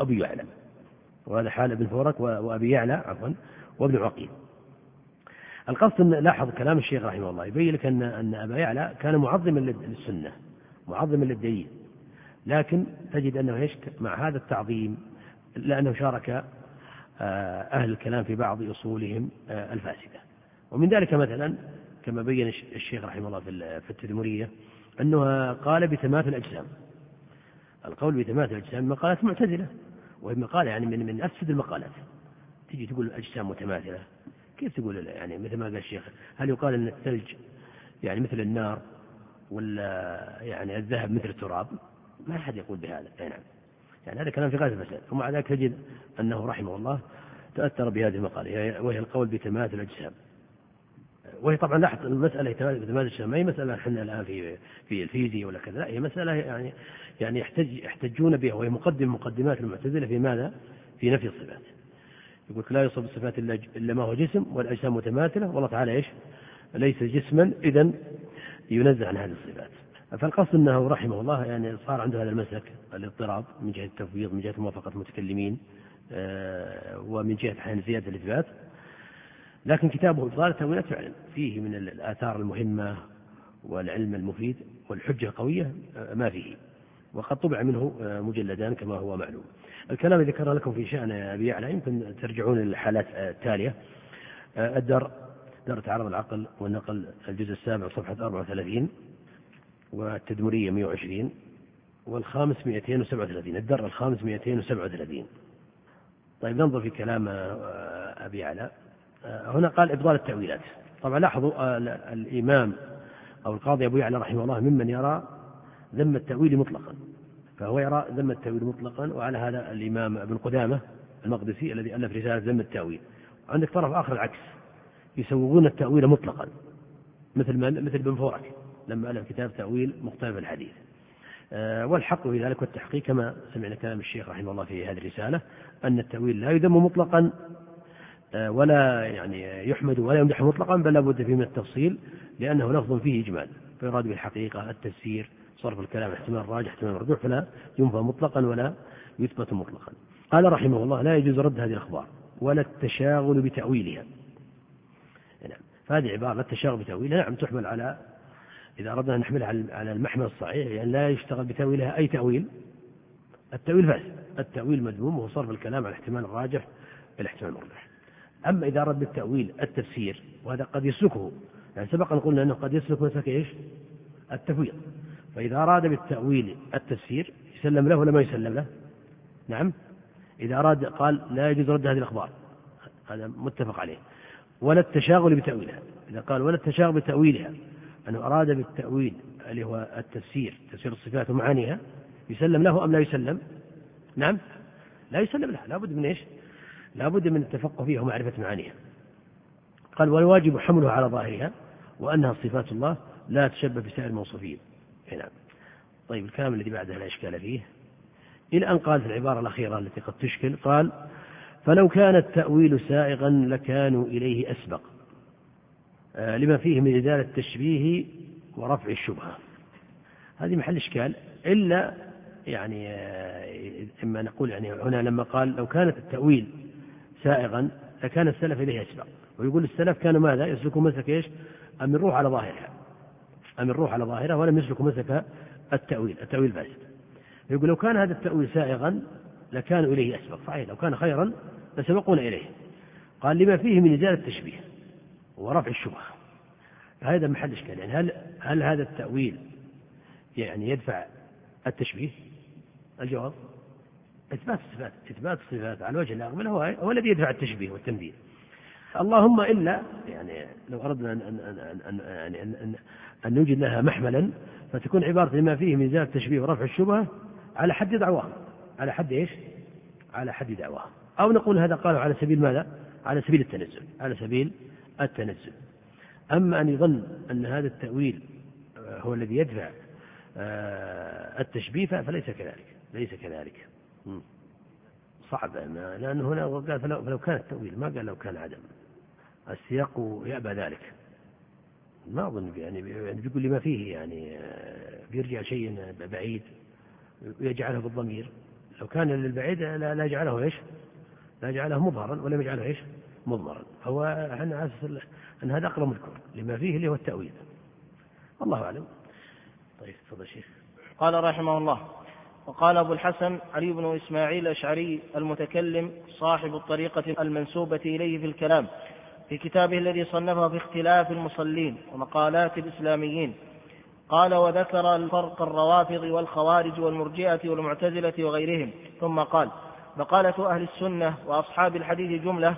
وأبي يعلى وابن عقيل. القصد أن لاحظ كلام الشيخ رحمه الله يبين لك أن أبا يعلى كان معظما للسنة، معظما للدليل، لكن تجد أنه مع هذا التعظيم لأنه شارك أهل الكلام في بعض أصولهم الفاسدة. ومن ذلك مثلا كما بين الشيخ رحمه الله في التدمرية أنه قال بتماثل الأجسام. القول بتماثل الأجسام مقالات معتزلة، وهي مقالة يعني من أفسد المقالات. تجي تقول الأجسام متماثلة، كيف تقول يعني مثل ما قال الشيخ؟ هل يقال أن الثلج يعني مثل النار، ولا يعني الذهب مثل التراب؟ ما أحد يقول بهذا. يعني هذا كلام في غاية الفساد. ومع ذلك تجد أنه رحمه الله تأثر بهذه المقالة، وهي القول بتماثل الأجسام. وهي طبعا لاحظ المسألة تماثل الأجسام ما هي مسألة احنا الآن في الفيزياء ولا كذا، لا هي مسألة يعني يحتجون بها، وهي مقدمات المعتزلة في ماذا؟ في نفي الصفات. يقول لا يوصف بالصفات إلا ما هو جسم، والأجسام متماثلة، والله تعالى إيش؟ ليس جسما، إذن ينزع عن هذه الصفات. فالقصد أنه رحمه الله يعني صار عنده هذا المسلك الاضطراب من جهة التفويض، من جهة موافقة المتكلمين، ومن جهة حين زيادة الإثبات. لكن كتابه إبطال التأويلات فعلا فيه من الآثار المهمة والعلم المفيد والحجة القوية ما فيه، وقد طبع منه مجلدان كما هو معلوم. الكلام الذي ذكرنا لكم في شأن أبي يعلى يمكن ترجعون للحالات التالية: دار تعارض العقل والنقل الجزء 7 صفحة 34، والتدمرية 120، والخامس 237، الدر الخامس 237. طيب ننظر في كلام أبي يعلى. هنا قال إبطال التأويلات. طبعا لاحظوا الإمام أو القاضي أبو يعلى رحمه الله ممن يرى ذم التأويل مطلقا، فهو يرى ذم التأويل مطلقا. وعلى هذا الإمام ابن قدامة المقدسي الذي ألف رسالة ذم التأويل. عندك طرف آخر العكس، يسوغون التأويل مطلقا، مثل بن فورك لما ألف كتاب تأويل مختلف الحديث. والحق في ذلك والتحقيق كما سمعنا كلام الشيخ رحمه الله في هذه الرسالة، أن التأويل لا يذم مطلقا ولا يعني يحمد ولا يمدح مطلقا، بل لابد فيه من التفصيل، لأنه لفظ فيه إجمال، فيراد بالحقيقة التفسير، صرف الكلام، احتمال راجح احتمال مرجوح، فلا ينفى مطلقا ولا يثبت مطلقا. قال رحمه الله: لا يجوز رد هذه الأخبار ولا التشاغل بتأويلها. فهذه عبارة: لا التشاغل بتأويلها، نعم تحمل على، إذا أردنا أن نحملها على المحمل الصحيح، يعني لا يشتغل بتأويلها أي تأويل. التأويل فاسد، التأويل مذموم، وهو صرف الكلام على الاحتمال الراجح الاحتمال المرجح. أما إذا أراد بالتأويل التفسير، وهذا قد يسلكه، يعني سبق أن قلنا أنه قد يسلك مسلك إيش؟ التفويض. فإذا أراد بالتأويل التفسير يسلم له ولا ما يسلم له؟ نعم. إذا أراد قال لا يجوز رد هذه الأخبار، هذا متفق عليه. ولا التشاغل بتأويلها، إذا قال ولا التشاغل بتأويلها، أنه أراد بالتأويل اللي هو التفسير، تفسير الصفات ومعانيها، يسلم له أم لا يسلم؟ نعم لا يسلم له، لابد من إيش؟ لابد من التفقه فيها ومعرفة معانيها. قال: والواجب حملها على ظاهرها، وأنها صفات الله لا تشبه بسائر الموصوفين. نعم. طيب الكلام الذي بعدها لا إشكال فيه، إلى أن قال في العبارة الأخيرة التي قد تشكل، قال: فلو كان التأويل سائغا لكانوا إليه أسبق، لما فيه من إزالة التشبيه ورفع الشبهة. هذه محل إشكال، إلا يعني إما نقول يعني هنا لما قال لو كانت التأويل سائغا لكان السلف إليه أسبق، ويقول السلف كانوا ماذا؟ يسلكوا مسلك إيش؟ أم الروح على ظاهرها، ولم يسلكوا مسلك التأويل فاسد. يقول لو كان هذا التأويل سائغا لكانوا إليه أسبق، صحيح لو كان خيرا لسبقون إليه. قال: لما فيه من إزالة التشبيه ورفع الشبهة. هذا محل إشكال، يعني هل هذا التأويل يعني يدفع التشبيه؟ الجواب: إثبات الصفات على الوجه الأكمل هو الذي يدفع التشبيه والتمثيل. اللهم إلا يعني لو أردنا أن نوجد لها محملا، فتكون عبارة لما فيه من إزالة التشبيه ورفع الشبهة على حد دعواه. على حد إيش؟ على حد دعواه. أو نقول هذا قالوا على سبيل ماذا؟ على سبيل التنزل. أما أن يظن أن هذا التأويل هو الذي يدفع التشبيه فليس كذلك. صعب، لأن هنا قال فلو كان التأويل، ما قال لو كان عدم. السياق يأبى ذلك. ما أظن يعني بيقول لي ما فيه، يعني بيرجع شيء بعيد ويجعله بالضمير. لو كان للبعيد لا يجعله إيش؟ لا يجعله مظهرا ولا يجعله إيش؟ مضمرا. هو أنا عارف أن هذا أقرب مذكور لما فيه اللي هو التأويل. الله أعلم. طيب تفضل شيخ. قال رحمه الله: وقال أبو الحسن علي بن إسماعيل الأشعري المتكلم صاحب الطريقة المنسوبة إليه في الكلام، في كتابه الذي صنفه في اختلاف المصلين ومقالات الإسلاميين، قال: وذكر الفرق الروافض والخوارج والمرجئة والمعتزلة وغيرهم، ثم قال: بقالة أهل السنة وأصحاب الحديث جملة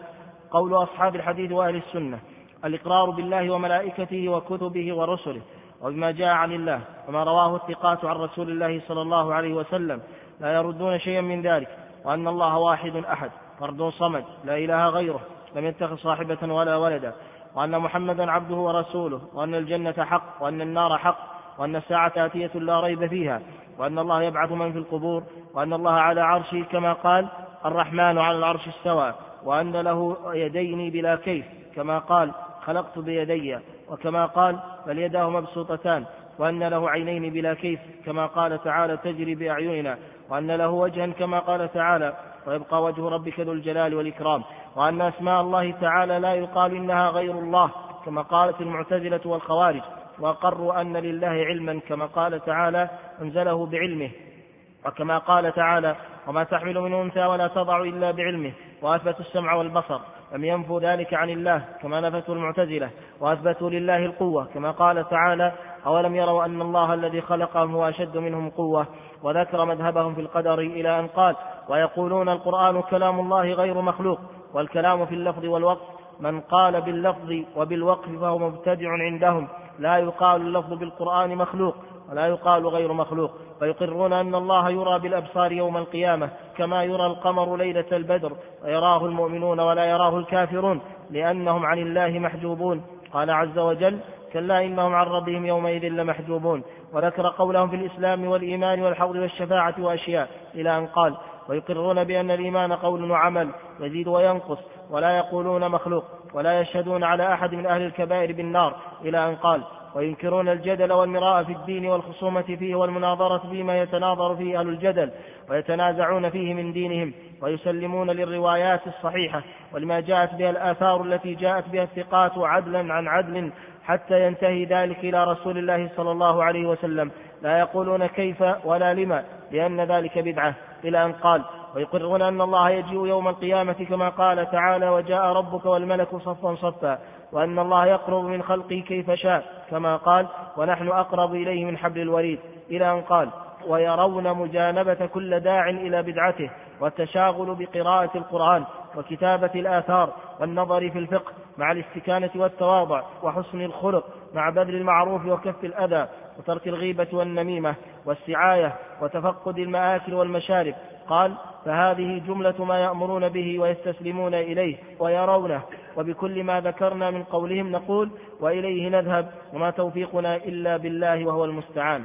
قول أصحاب الحديث وأهل السنة: الإقرار بالله وملائكته وكتبه ورسله وبما جاء عن الله وما رواه الثقات عن رسول الله صلى الله عليه وسلم لا يردون شيئا من ذلك، وأن الله واحد أحد فرد صمد لا إله غيره لم يتخذ صاحبة ولا ولدا، وأن محمدا عبده ورسوله، وأن الجنة حق وأن النار حق، وأن الساعة آتية لا ريب فيها، وأن الله يبعث من في القبور، وأن الله على عرشه كما قال الرحمن على العرش استوى، وأن له يدين بلا كيف كما قال خلقت بيدي، وكما قال بل يداه مبسوطتان، وأن له عينين بلا كيف كما قال تعالى تجري بأعيننا، وأن له وجها كما قال تعالى ويبقى وجه ربك ذو الجلال والإكرام، وأن أسماء الله تعالى لا يقال إنها غير الله كما قالت المعتزلة والخوارج، وأقروا أن لله علما كما قال تعالى أنزله بعلمه، وكما قال تعالى وما تحمل من أنثى ولا تضع إلا بعلمه، وأثبتوا السمع والبصر لم ينفوا ذلك عن الله كما نفته المعتزلة، وأثبتوا لله القوة كما قال تعالى أولم يروا أن الله الذي خلقهم هو أشد منهم قوة، وذكر مذهبهم في القدر إلى أن قال ويقولون القرآن كلام الله غير مخلوق، والكلام في اللفظ والوقف من قال باللفظ وبالوقف فهو مبتدع عندهم، لا يقال اللفظ بالقرآن مخلوق ولا يقال غير مخلوق، فيقرون أن الله يرى بالأبصار يوم القيامة كما يرى القمر ليلة البدر، ويراه المؤمنون ولا يراه الكافرون لأنهم عن الله محجوبون. قال عز وجل كلا إنهم عن ربهم يومئذ لمحجوبون، وذكر قولهم في الإسلام والإيمان والحوض والشفاعة وأشياء إلى أن قال ويقرون بأن الإيمان قول وعمل يزيد وينقص، ولا يقولون مخلوق، ولا يشهدون على أحد من أهل الكبائر بالنار إلى أن قال وينكرون الجدل والمراء في الدين والخصومة فيه والمناظرة فيما يتناظر فيه أهل الجدل ويتنازعون فيه من دينهم، ويسلمون للروايات الصحيحة ولما جاءت بها الآثار التي جاءت بها الثقات عدلا عن عدل حتى ينتهي ذلك إلى رسول الله صلى الله عليه وسلم، لا يقولون كيف ولا لما لأن ذلك بدعة إلى أن قال ويقرون أن الله يجيء يوم القيامة كما قال تعالى وجاء ربك والملك صفا صفا، وأن الله يقرب من خلقه كيف شاء كما قال ونحن أقرب إليه من حبل الوريد إلى أن قال ويرون مجانبة كل داع إلى بدعته والتشاغل بقراءة القرآن وكتابة الآثار والنظر في الفقه مع الاستكانة والتواضع وحسن الخلق مع بذل المعروف وكف الأذى وترك الغيبة والنميمة والسعاية وتفقد المآكل والمشارب. قال فهذه جملة ما يأمرون به ويستسلمون إليه ويرونه، وبكل ما ذكرنا من قولهم نقول وإليه نذهب وما توفيقنا إلا بالله وهو المستعان.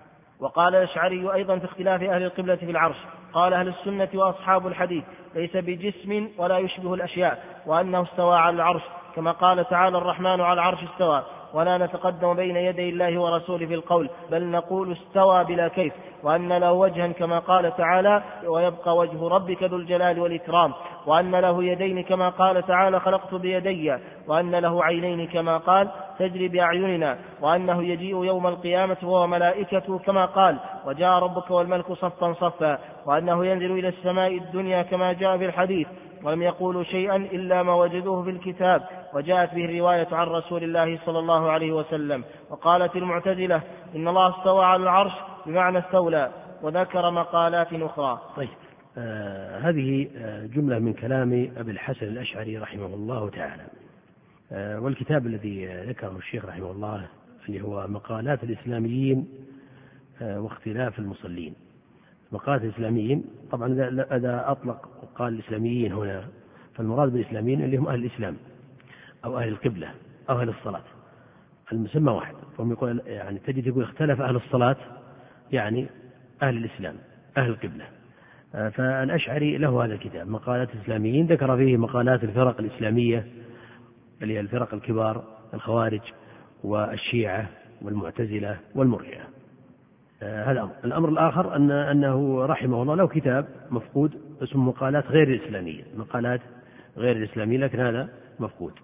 وقال الأشعري أيضا في اختلاف أهل القبلة في العرش قال أهل السنة وأصحاب الحديث ليس بجسم ولا يشبه الأشياء، وأنه استوى على العرش كما قال تعالى الرحمن على العرش استوى، ولا نتقدم بين يدي الله ورسوله في القول بل نقول استوى بلا كيف، وأن له وجها كما قال تعالى ويبقى وجه ربك ذو الجلال والإكرام، وأن له يدين كما قال تعالى خلقت بيدي، وأن له عينين كما قال تجري بأعيننا، وأنه يجيء يوم القيامة وهو ملائكته كما قال وجاء ربك والملك صفا صفا، وأنه ينزل إلى السماء الدنيا كما جاء في الحديث، ولم يقولوا شيئا إلا ما وجدوه في الكتاب وجاءت به الرواية عن رسول الله صلى الله عليه وسلم. وقالت المعتزلة إن الله استوى على العرش بمعنى استولى، وذكر مقالات أخرى. طيب هذه جملة من كلام أبي الحسن الأشعري رحمه الله تعالى. والكتاب الذي ذكره الشيخ رحمه الله اللي هو مقالات الإسلاميين واختلاف المصلين. مقالات الإسلاميين طبعا إذا أطلق قال الإسلاميين هنا فالمراد بالإسلاميين اللي هم أهل الإسلام أو أهل القبلة أو أهل الصلاة، المسمى واحد. فهم يقول يعني تجد يقول اختلف أهل الصلاة يعني أهل الإسلام أهل القبلة. فالأشعري له هذا الكتاب مقالات الإسلاميين، ذكر فيه مقالات الفرق الإسلامية اللي هي الفرق الكبار الخوارج والشيعة والمعتزلة والمرجئة. هذا الأمر الآخر أنه رحمه الله له كتاب مفقود اسمه مقالات غير الإسلامية، مقالات غير الإسلامية، لكن هذا مفقود.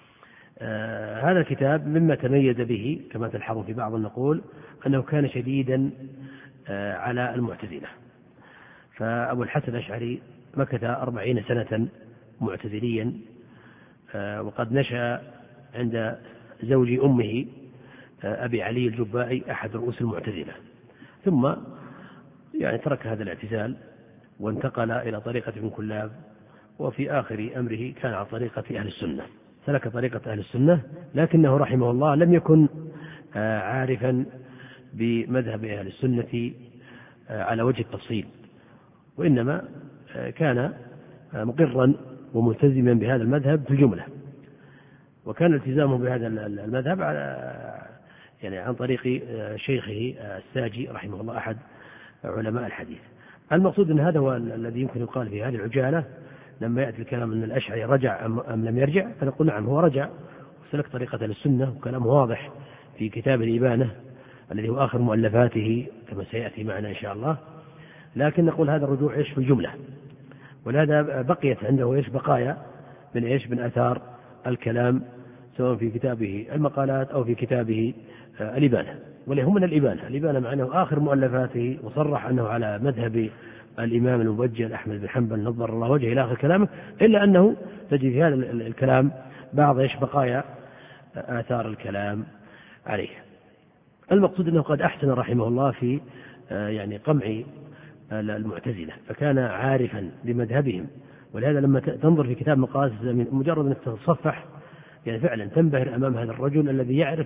هذا الكتاب مما تميز به كما تلحظون في بعض النقول أنه كان شديدا على المعتزلة. فأبو الحسن الأشعري مكث 40 سنة معتزليا، وقد نشأ عند زوج أمه أبي علي الجبائي أحد رؤوس المعتزلة، ثم يعني ترك هذا الاعتزال وانتقل إلى طريقة ابن كلاب وفي آخر أمره كان على طريقة أهل السنة، سلك طريقة أهل السنة، لكنه رحمه الله لم يكن عارفا بمذهب أهل السنة على وجه التفصيل، وإنما كان مقرا وملتزما بهذا المذهب في الجملة، وكان التزامه بهذا المذهب يعني عن طريق شيخه الساجي رحمه الله أحد علماء الحديث. المقصود أن هذا هو الذي يمكن يقال في هذه العجالة لما يأتي الكلام أن الأشعري رجع أم لم يرجع، فنقول نعم هو رجع وسلك طريقة للسنة، وكلامه واضح في كتاب الإبانة الذي هو آخر مؤلفاته كما سيأتي معنا إن شاء الله، لكن نقول هذا الرجوع إيش في الجملة، ولهذا بقيت عنده إيش بقايا من إيش من أثار الكلام سواء في كتابه المقالات أو في كتابه الإبانة، وله من الإبانة مع أنه آخر مؤلفاته، وصرح أنه على مذهب الإمام المبجل أحمد بن حنبل نظر الله وجهه إلى آخر كلامه، إلا أنه تجد في هذا الكلام بعض إيش بقايا آثار الكلام عليه. المقصود أنه قد أحسن رحمه الله في يعني قمع المعتزلة، فكان عارفا بمذهبهم، ولهذا لما تنظر في كتاب مقاصد الزمين مجرد أن تتصفح يعني فعلا تنبهر أمام هذا الرجل الذي يعرف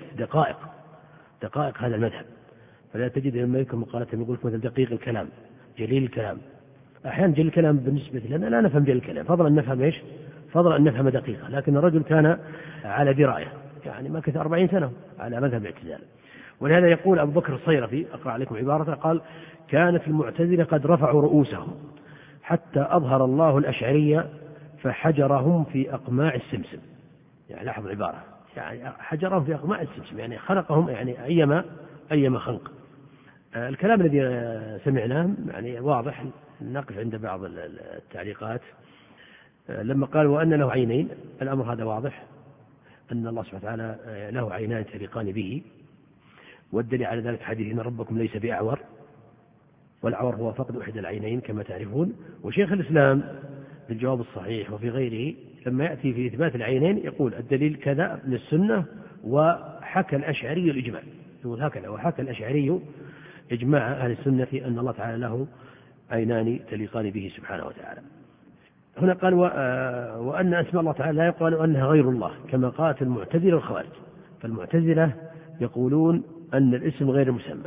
دقائق هذا المذهب. فلا تجد لما يذكر مقالته يقول مثل دقيق الكلام، جليل الكلام. أحيانا جليل الكلام بالنسبة لنا لا نفهم جليل الكلام، فضلا أن نفهم إيش؟ فضلا أن نفهم دقيقة، لكن الرجل كان على دراية، يعني ما كثر 40 سنة على مذهب الاعتزال. ولهذا يقول أبو بكر الصيرفي، أقرأ عليكم عبارته، قال: كانت المعتزلة قد رفعوا رؤوسهم حتى أظهر الله الأشعرية فحجرهم في أقماع السمسم. يعني لاحظ العبارة، يعني حجرهم في أقماع السمسم، يعني خلقهم يعني أيما خنق. الكلام الذي سمعناه يعني واضح، نقف عند بعض التعليقات. لما قال وأن له عينين، الأمر هذا واضح، أن الله سبحانه وتعالى له عينان تليقان به، والدليل على ذلك حديث إن ربكم ليس بأعور، والعور هو فقد أحد العينين كما تعرفون. وشيخ الإسلام في الجواب الصحيح وفي غيره لما يأتي في إثبات العينين يقول الدليل كذا من السنة، وحكى الأشعري الإجماع، يقول هكذا، وحكى الأشعري إجماع أهل السنة أن الله تعالى له عينان تليقان به سبحانه وتعالى. هنا قال وأن أسماء الله تعالى لا يقال أنها غير الله كما قالت المعتزلة والخوارج. فالمعتزلة يقولون أن الاسم غير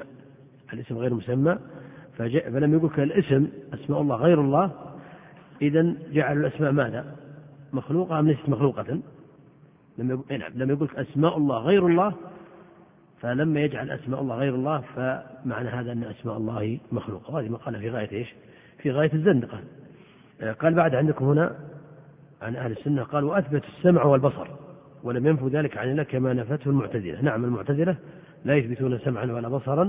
مسمى، فلم يقول الاسم أسماء الله غير الله، إذن جعلوا الأسماء ماذا؟ مخلوقة أم ليست مخلوقة؟ لم يقول أسماء الله غير الله، فلما يجعل أسماء الله غير الله فمعنى هذا أن أسماء الله مخلوقة، وهذه مقالة في غاية إيش؟ في غاية الزندقة. قال بعد عندكم هنا عن أهل السنة قال وأثبت السمع والبصر ولم ينفوا ذلك عن الله كما نفته المعتزلة. نعم المعتزلة لا يثبتون سمعا ولا بصرا،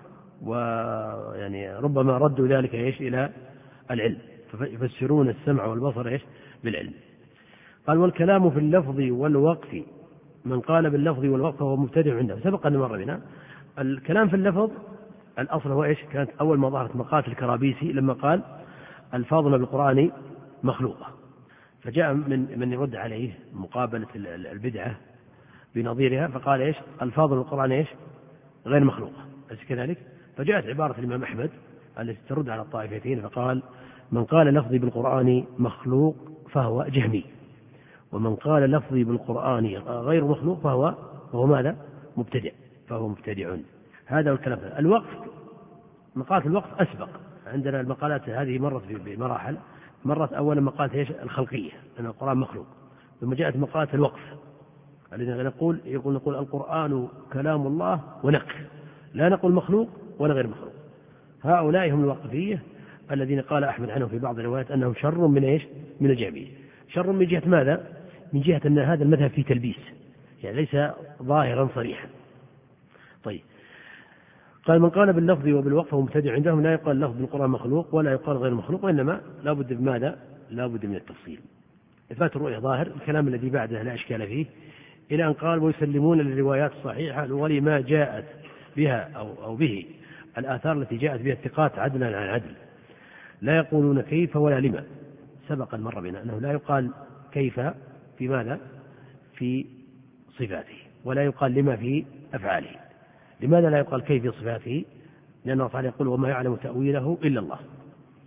ويعني ربما ردوا ذلك إيش إلى العلم، فيفسرون السمع والبصر إيش بالعلم. قال والكلام في اللفظ والوقف، من قال باللفظ والوقف هو مبتدع عنده. سبق أن مر بنا الكلام في اللفظ، الأصل هو إيش؟ كانت أول ما ظهرت مقالة الكرابيسي لما قال الفاظنا بالقرآن مخلوقة، فجاء من يرد عليه مقابلة البدعة بنظيرها فقال إيش؟ الفاظ بالقرآن إيش؟ غير مخلوقة، أليس كذلك؟ فجاءت عبارة الإمام أحمد التي ترد على الطائفتين فقال من قال لفظي بالقرآن مخلوق فهو جهمي، ومن قال لفظي بالقرآن غير مخلوق فهو ماذا؟ مبتدع، فهو مبتدع. هذا الكلام. الوقف، مقالة الوقف أسبق عندنا، المقالات هذه مرت بمراحل. مرت أولا مقالة إيش؟ الخلقية أن القرآن مخلوق، ثم جاءت مقالة الوقف الذين نقول القرآن كلام الله ونقف، لا نقول مخلوق ولا غير مخلوق. هؤلاء هم الوقفية الذين قال أحمد عنهم في بعض الروايات أنهم شر من إيش؟ من الجهمية. شر من جهة ماذا؟ من جهة أن هذا المذهب فيه تلبيس، يعني ليس ظاهرا صريحا. طيب قال من قال باللفظ وبالوقف مبتدع عندهم، لا يقال لفظ بالقرآن مخلوق ولا يقال غير مخلوق، وإنما لا بد بماذا؟ لا بد من التفصيل. إثبات الرؤية ظاهر، الكلام الذي بعده لا إشكال فيه، إلى أن قال ويسلمون للروايات الصحيحة ولما جاءت بها أو به الآثار التي جاءت بها الثقات عدلا عن عدل، لا يقولون كيف ولا لما. سبق المرة بنا أنه لا يقال كيف في ماذا؟ في صفاته، ولا يقال لما في أفعاله. لماذا لا يقال كيف في صفاته؟ لأن الله تعالى يقول وما يعلم تأويله إلا الله.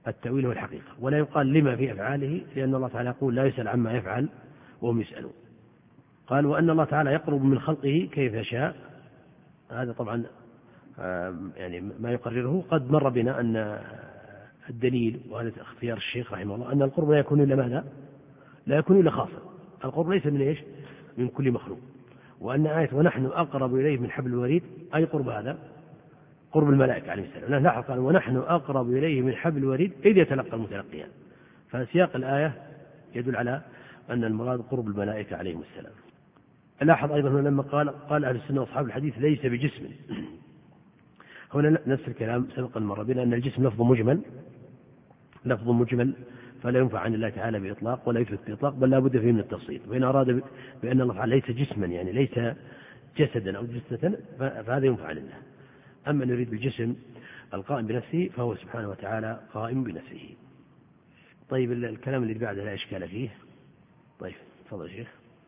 التأويل هو الحقيقة، ولا يقال لما في أفعاله، لأن الله تعالى يقول لا يسأل عما يفعل وهم يسألون. قال وأن الله تعالى يقرب من خلقه كيف يشاء، هذا طبعا يعني ما يقرره قد مر بنا أن الدليل، وهذا اختيار الشيخ رحمه الله، أن القرب لا يكون إلا ماذا؟ لا يكون إلا خاصا. القرب ليس من إيش؟ من كل مخلوق. وأن آية ونحن أقرب إليه من حبل الوريد، أي قرب هذا؟ قرب الملائكة عليه السلام. لاحظ قال ونحن أقرب إليه من حبل الوريد إذ يتلقى المتلقيان، فسياق الآية يدل على أن المراد قرب الملائكة عليهم السلام. لاحظ أيضا لما قال أهل السنة وأصحاب الحديث ليس بجسم، هنا نفس الكلام سبق المرة بنا أن الجسم لفظ مجمل فلا ينفع عن الله تعالى بإطلاق ولا يثبت بإطلاق، بل لا بد فيه من التفصيل. وإن أراد بأن الله تعالى ليس جسما يعني ليس جسدا أو جثة فهذا ينفع عن الله. أما نريد بالجسم القائم بنفسه فهو سبحانه وتعالى قائم بنفسه. طيب الكلام اللي بعده لا إشكال فيه. طيب تفضل شيخ.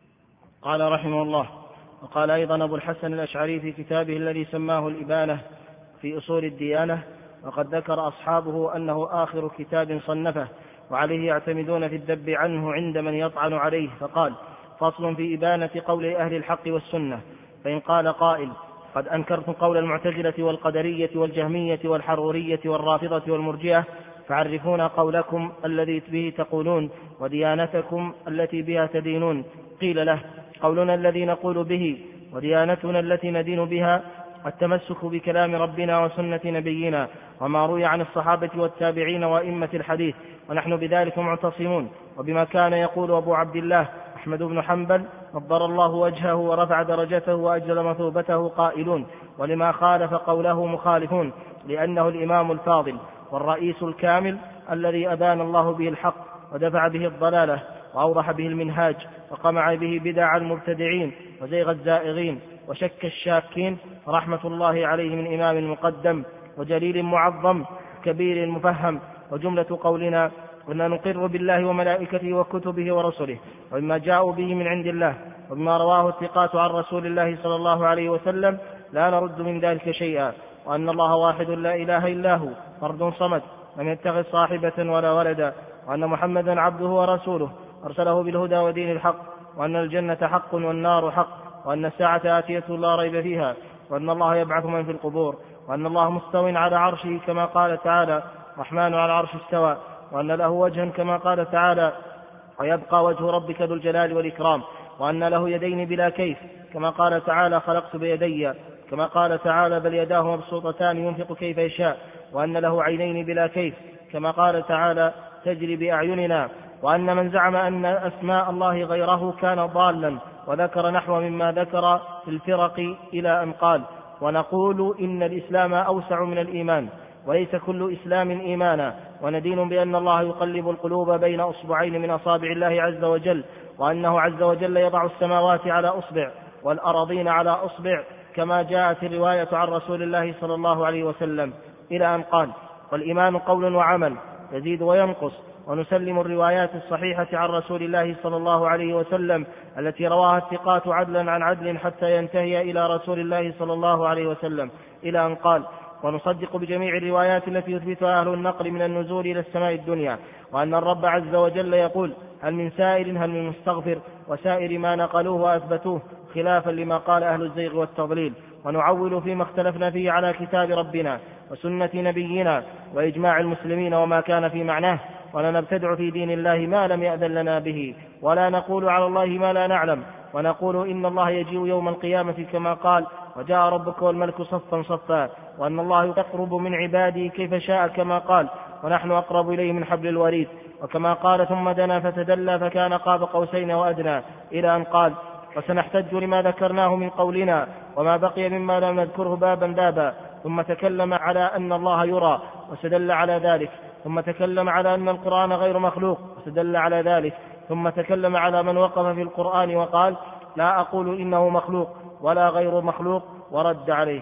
قال رحمه الله: وقال أيضا أبو الحسن الأشعري في كتابه الذي سماه الإبانة في أصول الديانة، وقد ذكر أصحابه أنه آخر كتاب صنفه وعليه يعتمدون في الذب عنه عند من يطعن عليه، فقال: فصل في إبانة قول أهل الحق والسنة. فإن قال قائل: قد أنكرت قول المعتزلة والقدرية والجهمية والحرورية والرافضة والمرجئة، فعرفونا قولكم الذي به تقولون وديانتكم التي بها تدينون. قيل له: قولنا الذي نقول به وديانتنا التي ندين بها التمسك بكلام ربنا وسنة نبينا وما روي عن الصحابة والتابعين وأئمة الحديث، ونحن بذلك معتصمون، وبما كان يقول أبو عبد الله أحمد بن حنبل نضر الله وجهه ورفع درجته وأجل مثوبته قائلون، ولما خالف قوله مخالفون، لأنه الإمام الفاضل والرئيس الكامل الذي أبان الله به الحق ودفع به الضلالة وأوضح به المنهاج وقمع به بدع المبتدعين وزيغ الزائغين وشك الشاكين، رحمة الله عليه من إمام مقدم وجليل معظم كبير مفهم. وجملة قولنا أننا نقر بالله وملائكته وكتبه ورسله وبما جاءوا به من عند الله وبما رواه الثقات عن رسول الله صلى الله عليه وسلم لا نرد من ذلك شيئا، وأن الله واحد لا إله إلا هو فرد صمد لم يتخذ صاحبة ولا ولدا، وأن محمدا عبده ورسوله أرسله بالهدى ودين الحق، وأن الجنة حق والنار حق، وأن الساعة آتية لا ريب فيها، وأن الله يبعث من في القبور، وأن الله مستو على عرشه كما قال تعالى الرحمن على العرش استوى، وأن له وجها كما قال تعالى ويبقى وجه ربك ذو الجلال والإكرام، وأن له يدين بلا كيف كما قال تعالى خلقت بيدي، كما قال تعالى بل يداه مبسوطتان ينفق كيف يشاء، وأن له عينين بلا كيف كما قال تعالى تجري بأعيننا، وأن من زعم أن أسماء الله غيره كان ضالا، وذكر نحو مما ذكر في الفرق إلى أن قال: ونقول إن الإسلام أوسع من الإيمان وليس كل إسلام إيمانا، وندين بأن الله يقلب القلوب بين أصبعين من أصابع الله عز وجل، وأنه عز وجل يضع السماوات على أصبع والأراضين على أصبع كما جاءت الرواية عن رسول الله صلى الله عليه وسلم، إلى أن قال: والإيمان قول وعمل يزيد وينقص، ونسلم الروايات الصحيحة عن رسول الله صلى الله عليه وسلم التي رواها الثقات عدلا عن عدل حتى ينتهي إلى رسول الله صلى الله عليه وسلم، إلى أن قال: ونصدق بجميع الروايات التي يثبتها أهل النقل من النزول إلى السماء الدنيا، وأن الرب عز وجل يقول: هل من سائل هل من مستغفر، وسائر ما نقلوه وأثبتوه خلافا لما قال أهل الزيغ والتضليل، ونعول فيما اختلفنا فيه على كتاب ربنا وسنة نبينا وإجماع المسلمين وما كان في معناه، ولا نبتدع في دين الله ما لم يأذن لنا به، ولا نقول على الله ما لا نعلم، ونقول إن الله يجيء يوم القيامة كما قال: وجاء ربك والملك صفا صفا، وأن الله يقرب من عباده كيف شاء كما قال: ونحن أقرب إليه من حبل الوريد، وكما قال: ثم دنا فتدلى فكان قاب قوسين وأدنى، إلى أن قال: وسنحتج لما ذكرناه من قولنا وما بقي مما لم نذكره بابا بابا، ثم تكلم على أن الله يرى وسدل على ذلك، ثم تكلم على أن القرآن غير مخلوق وسدل على ذلك، ثم تكلم على من وقف في القرآن وقال: لا أقول إنه مخلوق ولا غير مخلوق، ورد عليه.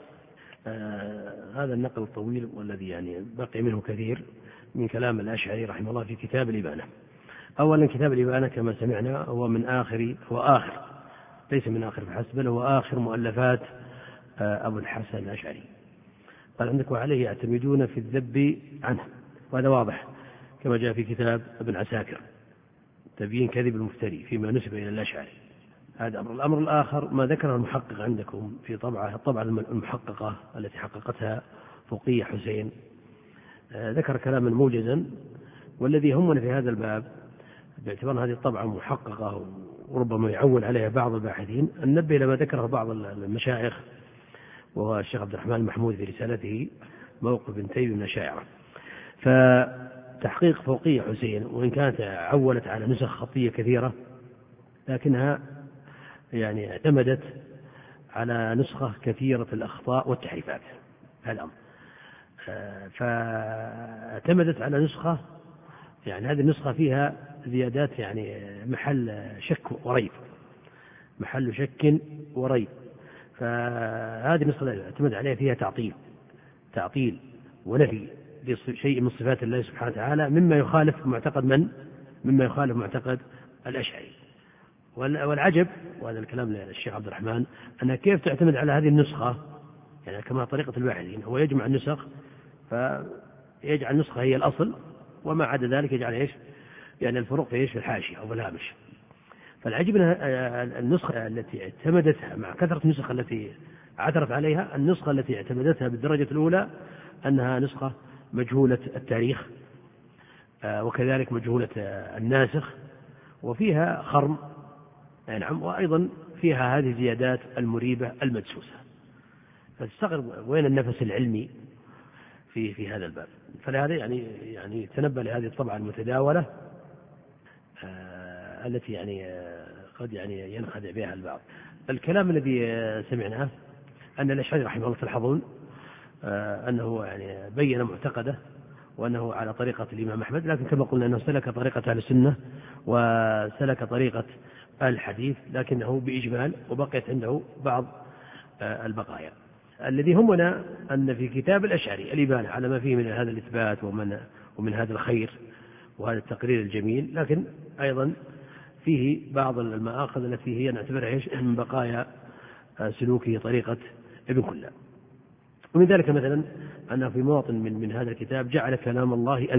هذا النقل الطويل والذي يعني بقي منه كثير من كلام الأشعري رحمه الله في كتاب الإبانة. أولا كتاب الإبانة كما سمعنا هو آخر ليس من آخر فحسب، بل هو آخر مؤلفات أبو الحسن الأشعري. قال عندك: وعليه يعتمدون في الذب عنه، وهذا واضح كما جاء في كتاب ابن عساكر تبيين كذب المفتري فيما نسب إلى الأشعري. هذا أمر. الأمر الآخر ما ذكره المحقق عندكم في الطبعة المحققة التي حققتها فوقية حسين، ذكر كلاما موجزا، والذي يهمنا في هذا الباب باعتبار هذه الطبعة محققة وربما يعول عليها بعض الباحثين أن ننبه لما ذكره بعض المشايخ، وهو الشيخ عبد الرحمن المحمود في رسالته موقف ابن تيمية من الأشاعرة. فتحقيق فوقية حسين وإن كانت عولت على نسخ خطية كثيرة لكنها يعني اعتمدت على نسخة كثيرة الأخطاء والتحريفات. هذا الأمر. فاعتمدت على نسخة يعني هذه النسخة فيها زيادات يعني محل شك وريب، محل شك وريب. فهذه النسخة اعتمد عليها فيها تعطيل ونفي لشيء من صفات الله سبحانه وتعالى مما يخالف معتقد الأشعري. والعجب، وهذا الكلام للشيخ عبد الرحمن، أنها كيف تعتمد على هذه النسخة يعني كما طريقة الباحثين، هو يجمع النسخ فيجعل النسخة هي الأصل وما عدا ذلك يجعل إيش يعني الفروق في إيش في الحاشية أو في الهامش. فالعجب أن النسخة التي اعتمدتها مع كثرة النسخ التي عثرت عليها، النسخة التي اعتمدتها بالدرجة الأولى أنها نسخة مجهولة التاريخ وكذلك مجهولة الناسخ وفيها خرم نعم، وأيضا فيها هذه الزيادات المريبة المدسوسة. فتستغرب وين النفس العلمي في هذا الباب. فلهذا يعني تنبه لهذه الطبعة المتداولة التي يعني قد يعني ينخدع بها البعض. الكلام الذي سمعناه أن الأشعري رحمه الله تلحظون أنه يعني بين معتقده وأنه على طريقة الإمام أحمد، لكن كما قلنا أنه سلك طريقة أهل السنة وسلك طريقة الحديث لكنه بإجمال، وبقيت عنده بعض البقايا. الذي يهمنا أن في كتاب الأشعري الإبانة على ما فيه من هذا الإثبات ومن هذا الخير وهذا التقرير الجميل، لكن أيضا فيه بعض المآخذ التي هي نعتبرها من بقايا سلوكه طريقة ابن كلاب. ومن ذلك مثلا أنه في مواطن من هذا الكتاب جعل كلام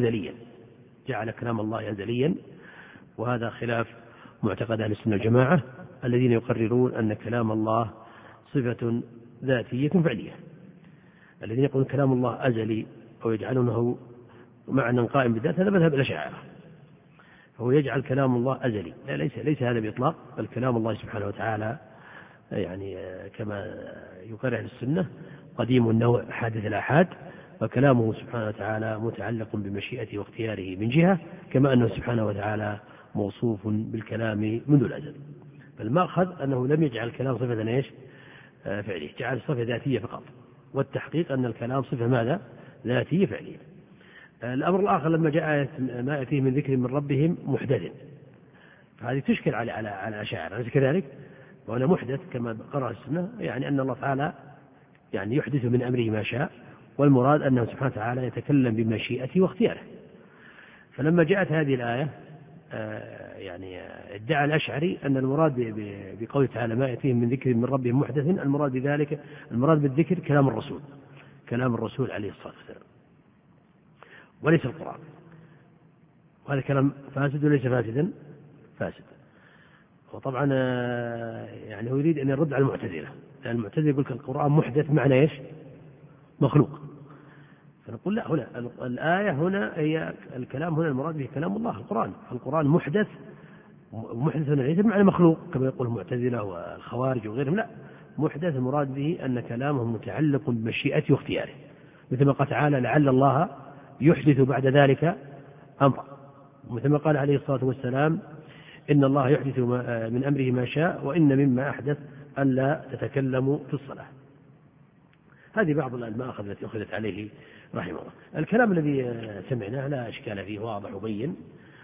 الله أزليا، وهذا خلاف معتقد أهل السنة والجماعة الذين يقررون أن كلام الله صفة ذاتية فعلية. الذين يقولون كلام الله أزلي أو يجعلونه معنى قائم بالذات هذا مذهب الأشاعرة، هو يجعل كلام الله أزلي. لا، ليس هذا بإطلاق، بل كلام الله سبحانه وتعالى يعني كما يقرر أهل السنة قديم النوع حادث الآحاد، وكلامه سبحانه وتعالى متعلق بمشيئته واختياره من جهة، كما أنه سبحانه وتعالى موصوف بالكلام منذ الأزل. فالمأخذ أنه لم يجعل الكلام صفة إيش فعلية، جعل صفة ذاتية فقط، والتحقيق أن الكلام صفة ماذا ذاتية فعلية. الأمر الآخر لما جاء ما يأتيه من ذكر من ربهم محدث، فهذه تشكل على الأشاعرة أليس كذلك؟ وأنا محدث كما قرأ السنة يعني أن الله تعالى يعني يحدث من أمره ما شاء، والمراد أنه سبحانه وتعالى يتكلم بمشيئته واختياره. فلما جاءت هذه الآية يعني ادعى الأشعري أن المراد بقوله تعالى ما يأتيهم من ذكر من ربهم محدث، المراد بالذكر كلام الرسول عليه الصلاة والسلام وليس القرآن. وهذا كلام فاسد وليس فاسدا؟ فاسد. وطبعا يعني هو يريد أن يرد على المعتزلة، لأن المعتزلة يقول القرآن محدث معنى إيش؟ مخلوق. فنقول لا، هنا الآية هنا هي الكلام هنا المراد به كلام الله القرآن محدث هنا ليس بمعنى مخلوق كما يقول المعتزلة والخوارج وغيرهم، لا، محدث المراد به أن كلامه متعلق بمشيئته واختياره، مثل ما قال تعالى لعل الله يحدث بعد ذلك أمرا، مثل ما قال عليه الصلاة والسلام إن الله يحدث من أمره ما شاء وإن مما أحدث أن لا تتكلموا في الصلاة. هذه بعض المآخذ التي أخذت عليه رحمه الله. الكلام الذي سمعناه لا إشكال فيه، واضح وبين،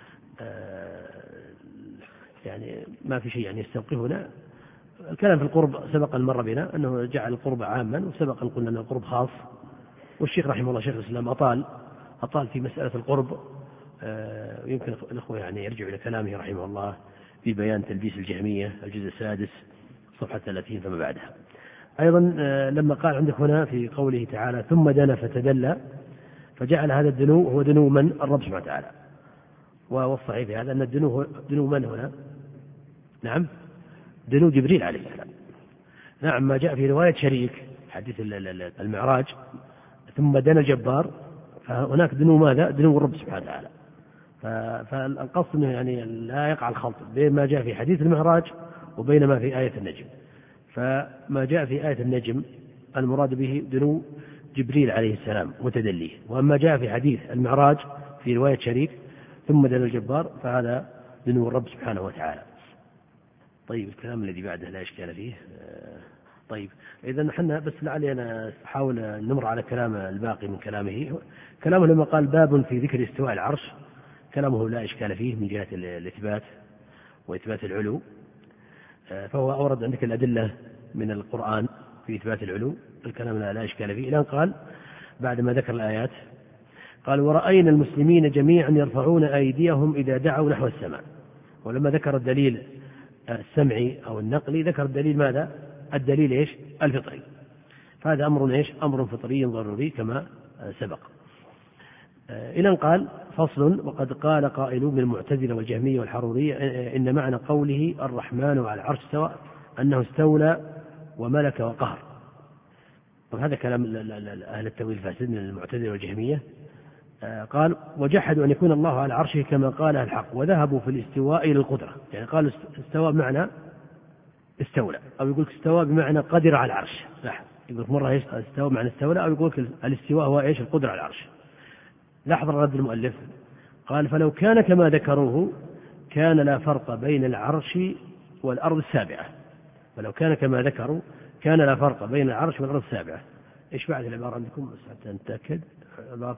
يعني ما في شيء يعني يستوقفنا. الكلام في القرب سبق المر بنا أنه جعل القرب عاما، وسبق أن قلنا أن القرب خاص، والشيخ رحمه الله شيخ الإسلام أطال في مسألة القرب. يمكن الأخوة يعني يرجع إلى كلامه رحمه الله في بيان تلبيس الجهمية الجزء السادس صفحة 30 فما بعدها. أيضا لما قال عندك هنا في قوله تعالى ثم دنا فتدلى، فجعل هذا الدنو هو دنو من؟ الرب سبحانه وتعالى. والصحيح في هذا أن الدنو هو دنو من هنا؟ نعم، دنو جبريل عليه السلام. نعم، ما جاء في رواية شريك حديث المعراج ثم دنا الجبار، فهناك دنو ماذا؟ دنو الرب سبحانه وتعالى. فالقصد يعني لا يقع الخلط بين ما جاء في حديث المعراج وبين ما في آية النجم. فما جاء في آية النجم المراد به دنو جبريل عليه السلام متدليه، وأما جاء في حديث المعراج في رواية شريك ثم دنا الجبار فهذا دنو الرب سبحانه وتعالى. طيب، الكلام الذي بعده لا إشكال فيه. طيب، إذا نحن بس لعلي أنا أحاول نمر على كلام الباقي من كلامه. كلامه لما قال باب في ذكر استواء العرش، كلامه لا إشكال فيه من جهة الإثبات وإثبات العلو، فهو أورد عندك الأدلة من القرآن في إثبات العلو، الكلام لا إشكال فيه. الآن قال بعد ما ذكر الآيات قال ورأينا المسلمين جميعا يرفعون أيديهم إذا دعوا نحو السماء. ولما ذكر الدليل السمعي أو النقلي ذكر الدليل ماذا؟ الدليل إيش؟ الفطري. فهذا أمر إيش؟ أمر فطري ضروري كما سبق. إلى أن قال فصل وقد قال قائل من المعتزلة والجهمية والحرورية إن معنى قوله الرحمن على العرش استوى أنه استولى وملك وقهر. وهذا كلام أهل التأويل الفاسد من المعتزلة والجهمية. قال وجحدوا أن يكون الله على عرشه كما قال الحق، وذهبوا في الاستواء إلى القدرة، يعني قالوا استوى بمعنى استولى، أو يقول استوى بمعنى قدر على العرش. لاحظ، يقول مرة إيش استوى بمعنى استولى، أو يقول الاستواء هو إيش؟ القدرة على العرش. لاحظ رد المؤلف، قال فلو كان كما ذكروه كان لا فرق بين العرش والأرض السابعة. فلو كان كما ذكروا كان لا فرق بين العرش والأرض السابعة. إيش بعد العبارة عندكم بس حتى نتأكد؟ عبارة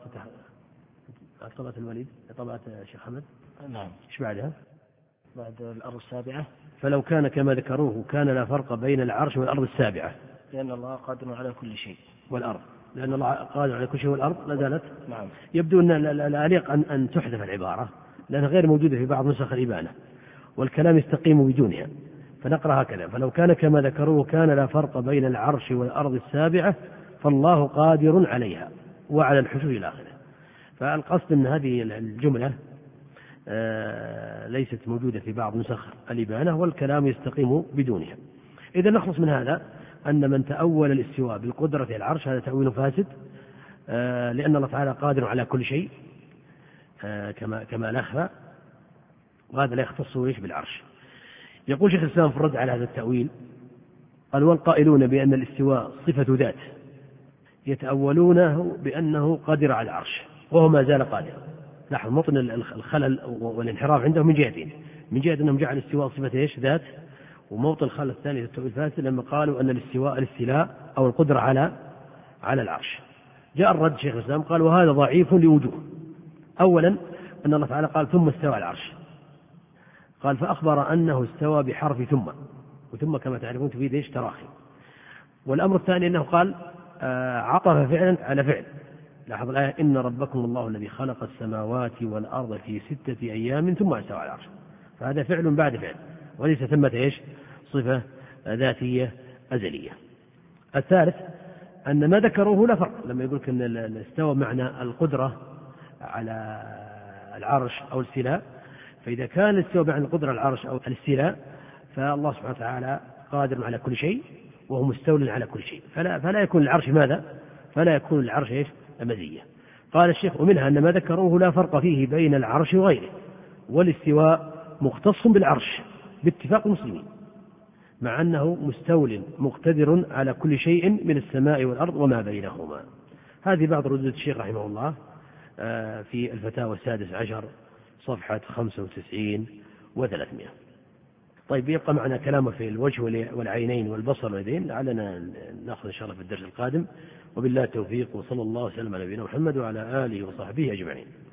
طبعة الوليد، طبعة الشيخ حمد. نعم. إيش بعدها؟ بعد الأرض السابعة فلو كان كما ذكروه كان لا فرق بين العرش والأرض السابعة، لأن الله قادر على كل شيء. والأرض، لأن الله قادر على كل شيء والأرض لا زالت. نعم. يبدو أن لا يليق أن تحذف العبارة لأنها غير موجودة في بعض نسخ الإبانة، والكلام يستقيم بدونها. فنقرأ هكذا: فلو كان كما ذكروه كان لا فرق بين العرش والأرض السابعة فالله قادر عليها وعلى الحشو إلى آخره. فالقصد أن هذه الجملة ليست موجودة في بعض نسخ الإبانة، والكلام يستقيم بدونها. إذا نخلص من هذا أن من تأول الاستواء بالقدرة على العرش هذا تأويل فاسد، لأن الله تعالى قادر على كل شيء كما نخفى، وهذا لا يختص بالعرش. يقول شيخ الإسلام في الرد على هذا التأويل قال والقائلون بأن الاستواء صفة ذات يتأولونه بأنه قادر على العرش وهو ما زال قادر. لاحظ مطن الخلل والانحراف عندهم من جهتين: من جهة أنهم جعلوا الاستواء صفة إيش؟ ذات، وموطن الخلل الثاني للتأويل الفاسد لما قالوا أن الاستواء الاستيلاء أو القدرة على العرش. جاء الرد شيخ الإسلام قال وهذا ضعيف لوجوه. أولا أن الله تعالى قال ثم استوى على العرش، قال فأخبر أنه استوى بحرف ثم، وثم كما تعرفون تفيد إيش؟ تراخي. والأمر الثاني أنه قال عطف فعلا على فعل. لاحظ الآية: إن ربكم الله الذي خلق السماوات والأرض في 6 أيام ثم استوى على العرش. فهذا فعل بعد فعل، وليس ثمة إيش؟ صفة ذاتية أزلية. الثالث أن ما ذكروه لا فرق لما يقول أن الاستوى معنى القدرة على العرش أو الاستيلاء، فإذا كان الاستواء معنى القدرة على العرش أو الاستيلاء فالله سبحانه وتعالى قادر على كل شيء وهو مستول على كل شيء، فلا يكون العرش ماذا؟ فلا يكون العرش إيش؟ مزية. قال الشيخ: ومنها أن ما ذكروه لا فرق فيه بين العرش وغيره، والاستواء مختص بالعرش باتفاق المسلمين، مع أنه مستول مقتدر على كل شيء من السماء والأرض وما بينهما. هذه بعض ردود الشيخ رحمه الله في الفتاوى 16 صفحة 95 و300. طيب، يبقى معنا كلامه في الوجه والعينين والبصر واليدين، لعلنا نأخذ إن شاء الله في الدرس القادم. وبالله التوفيق، وصلى الله وسلم على نبينا محمد وعلى آله وصحبه أجمعين.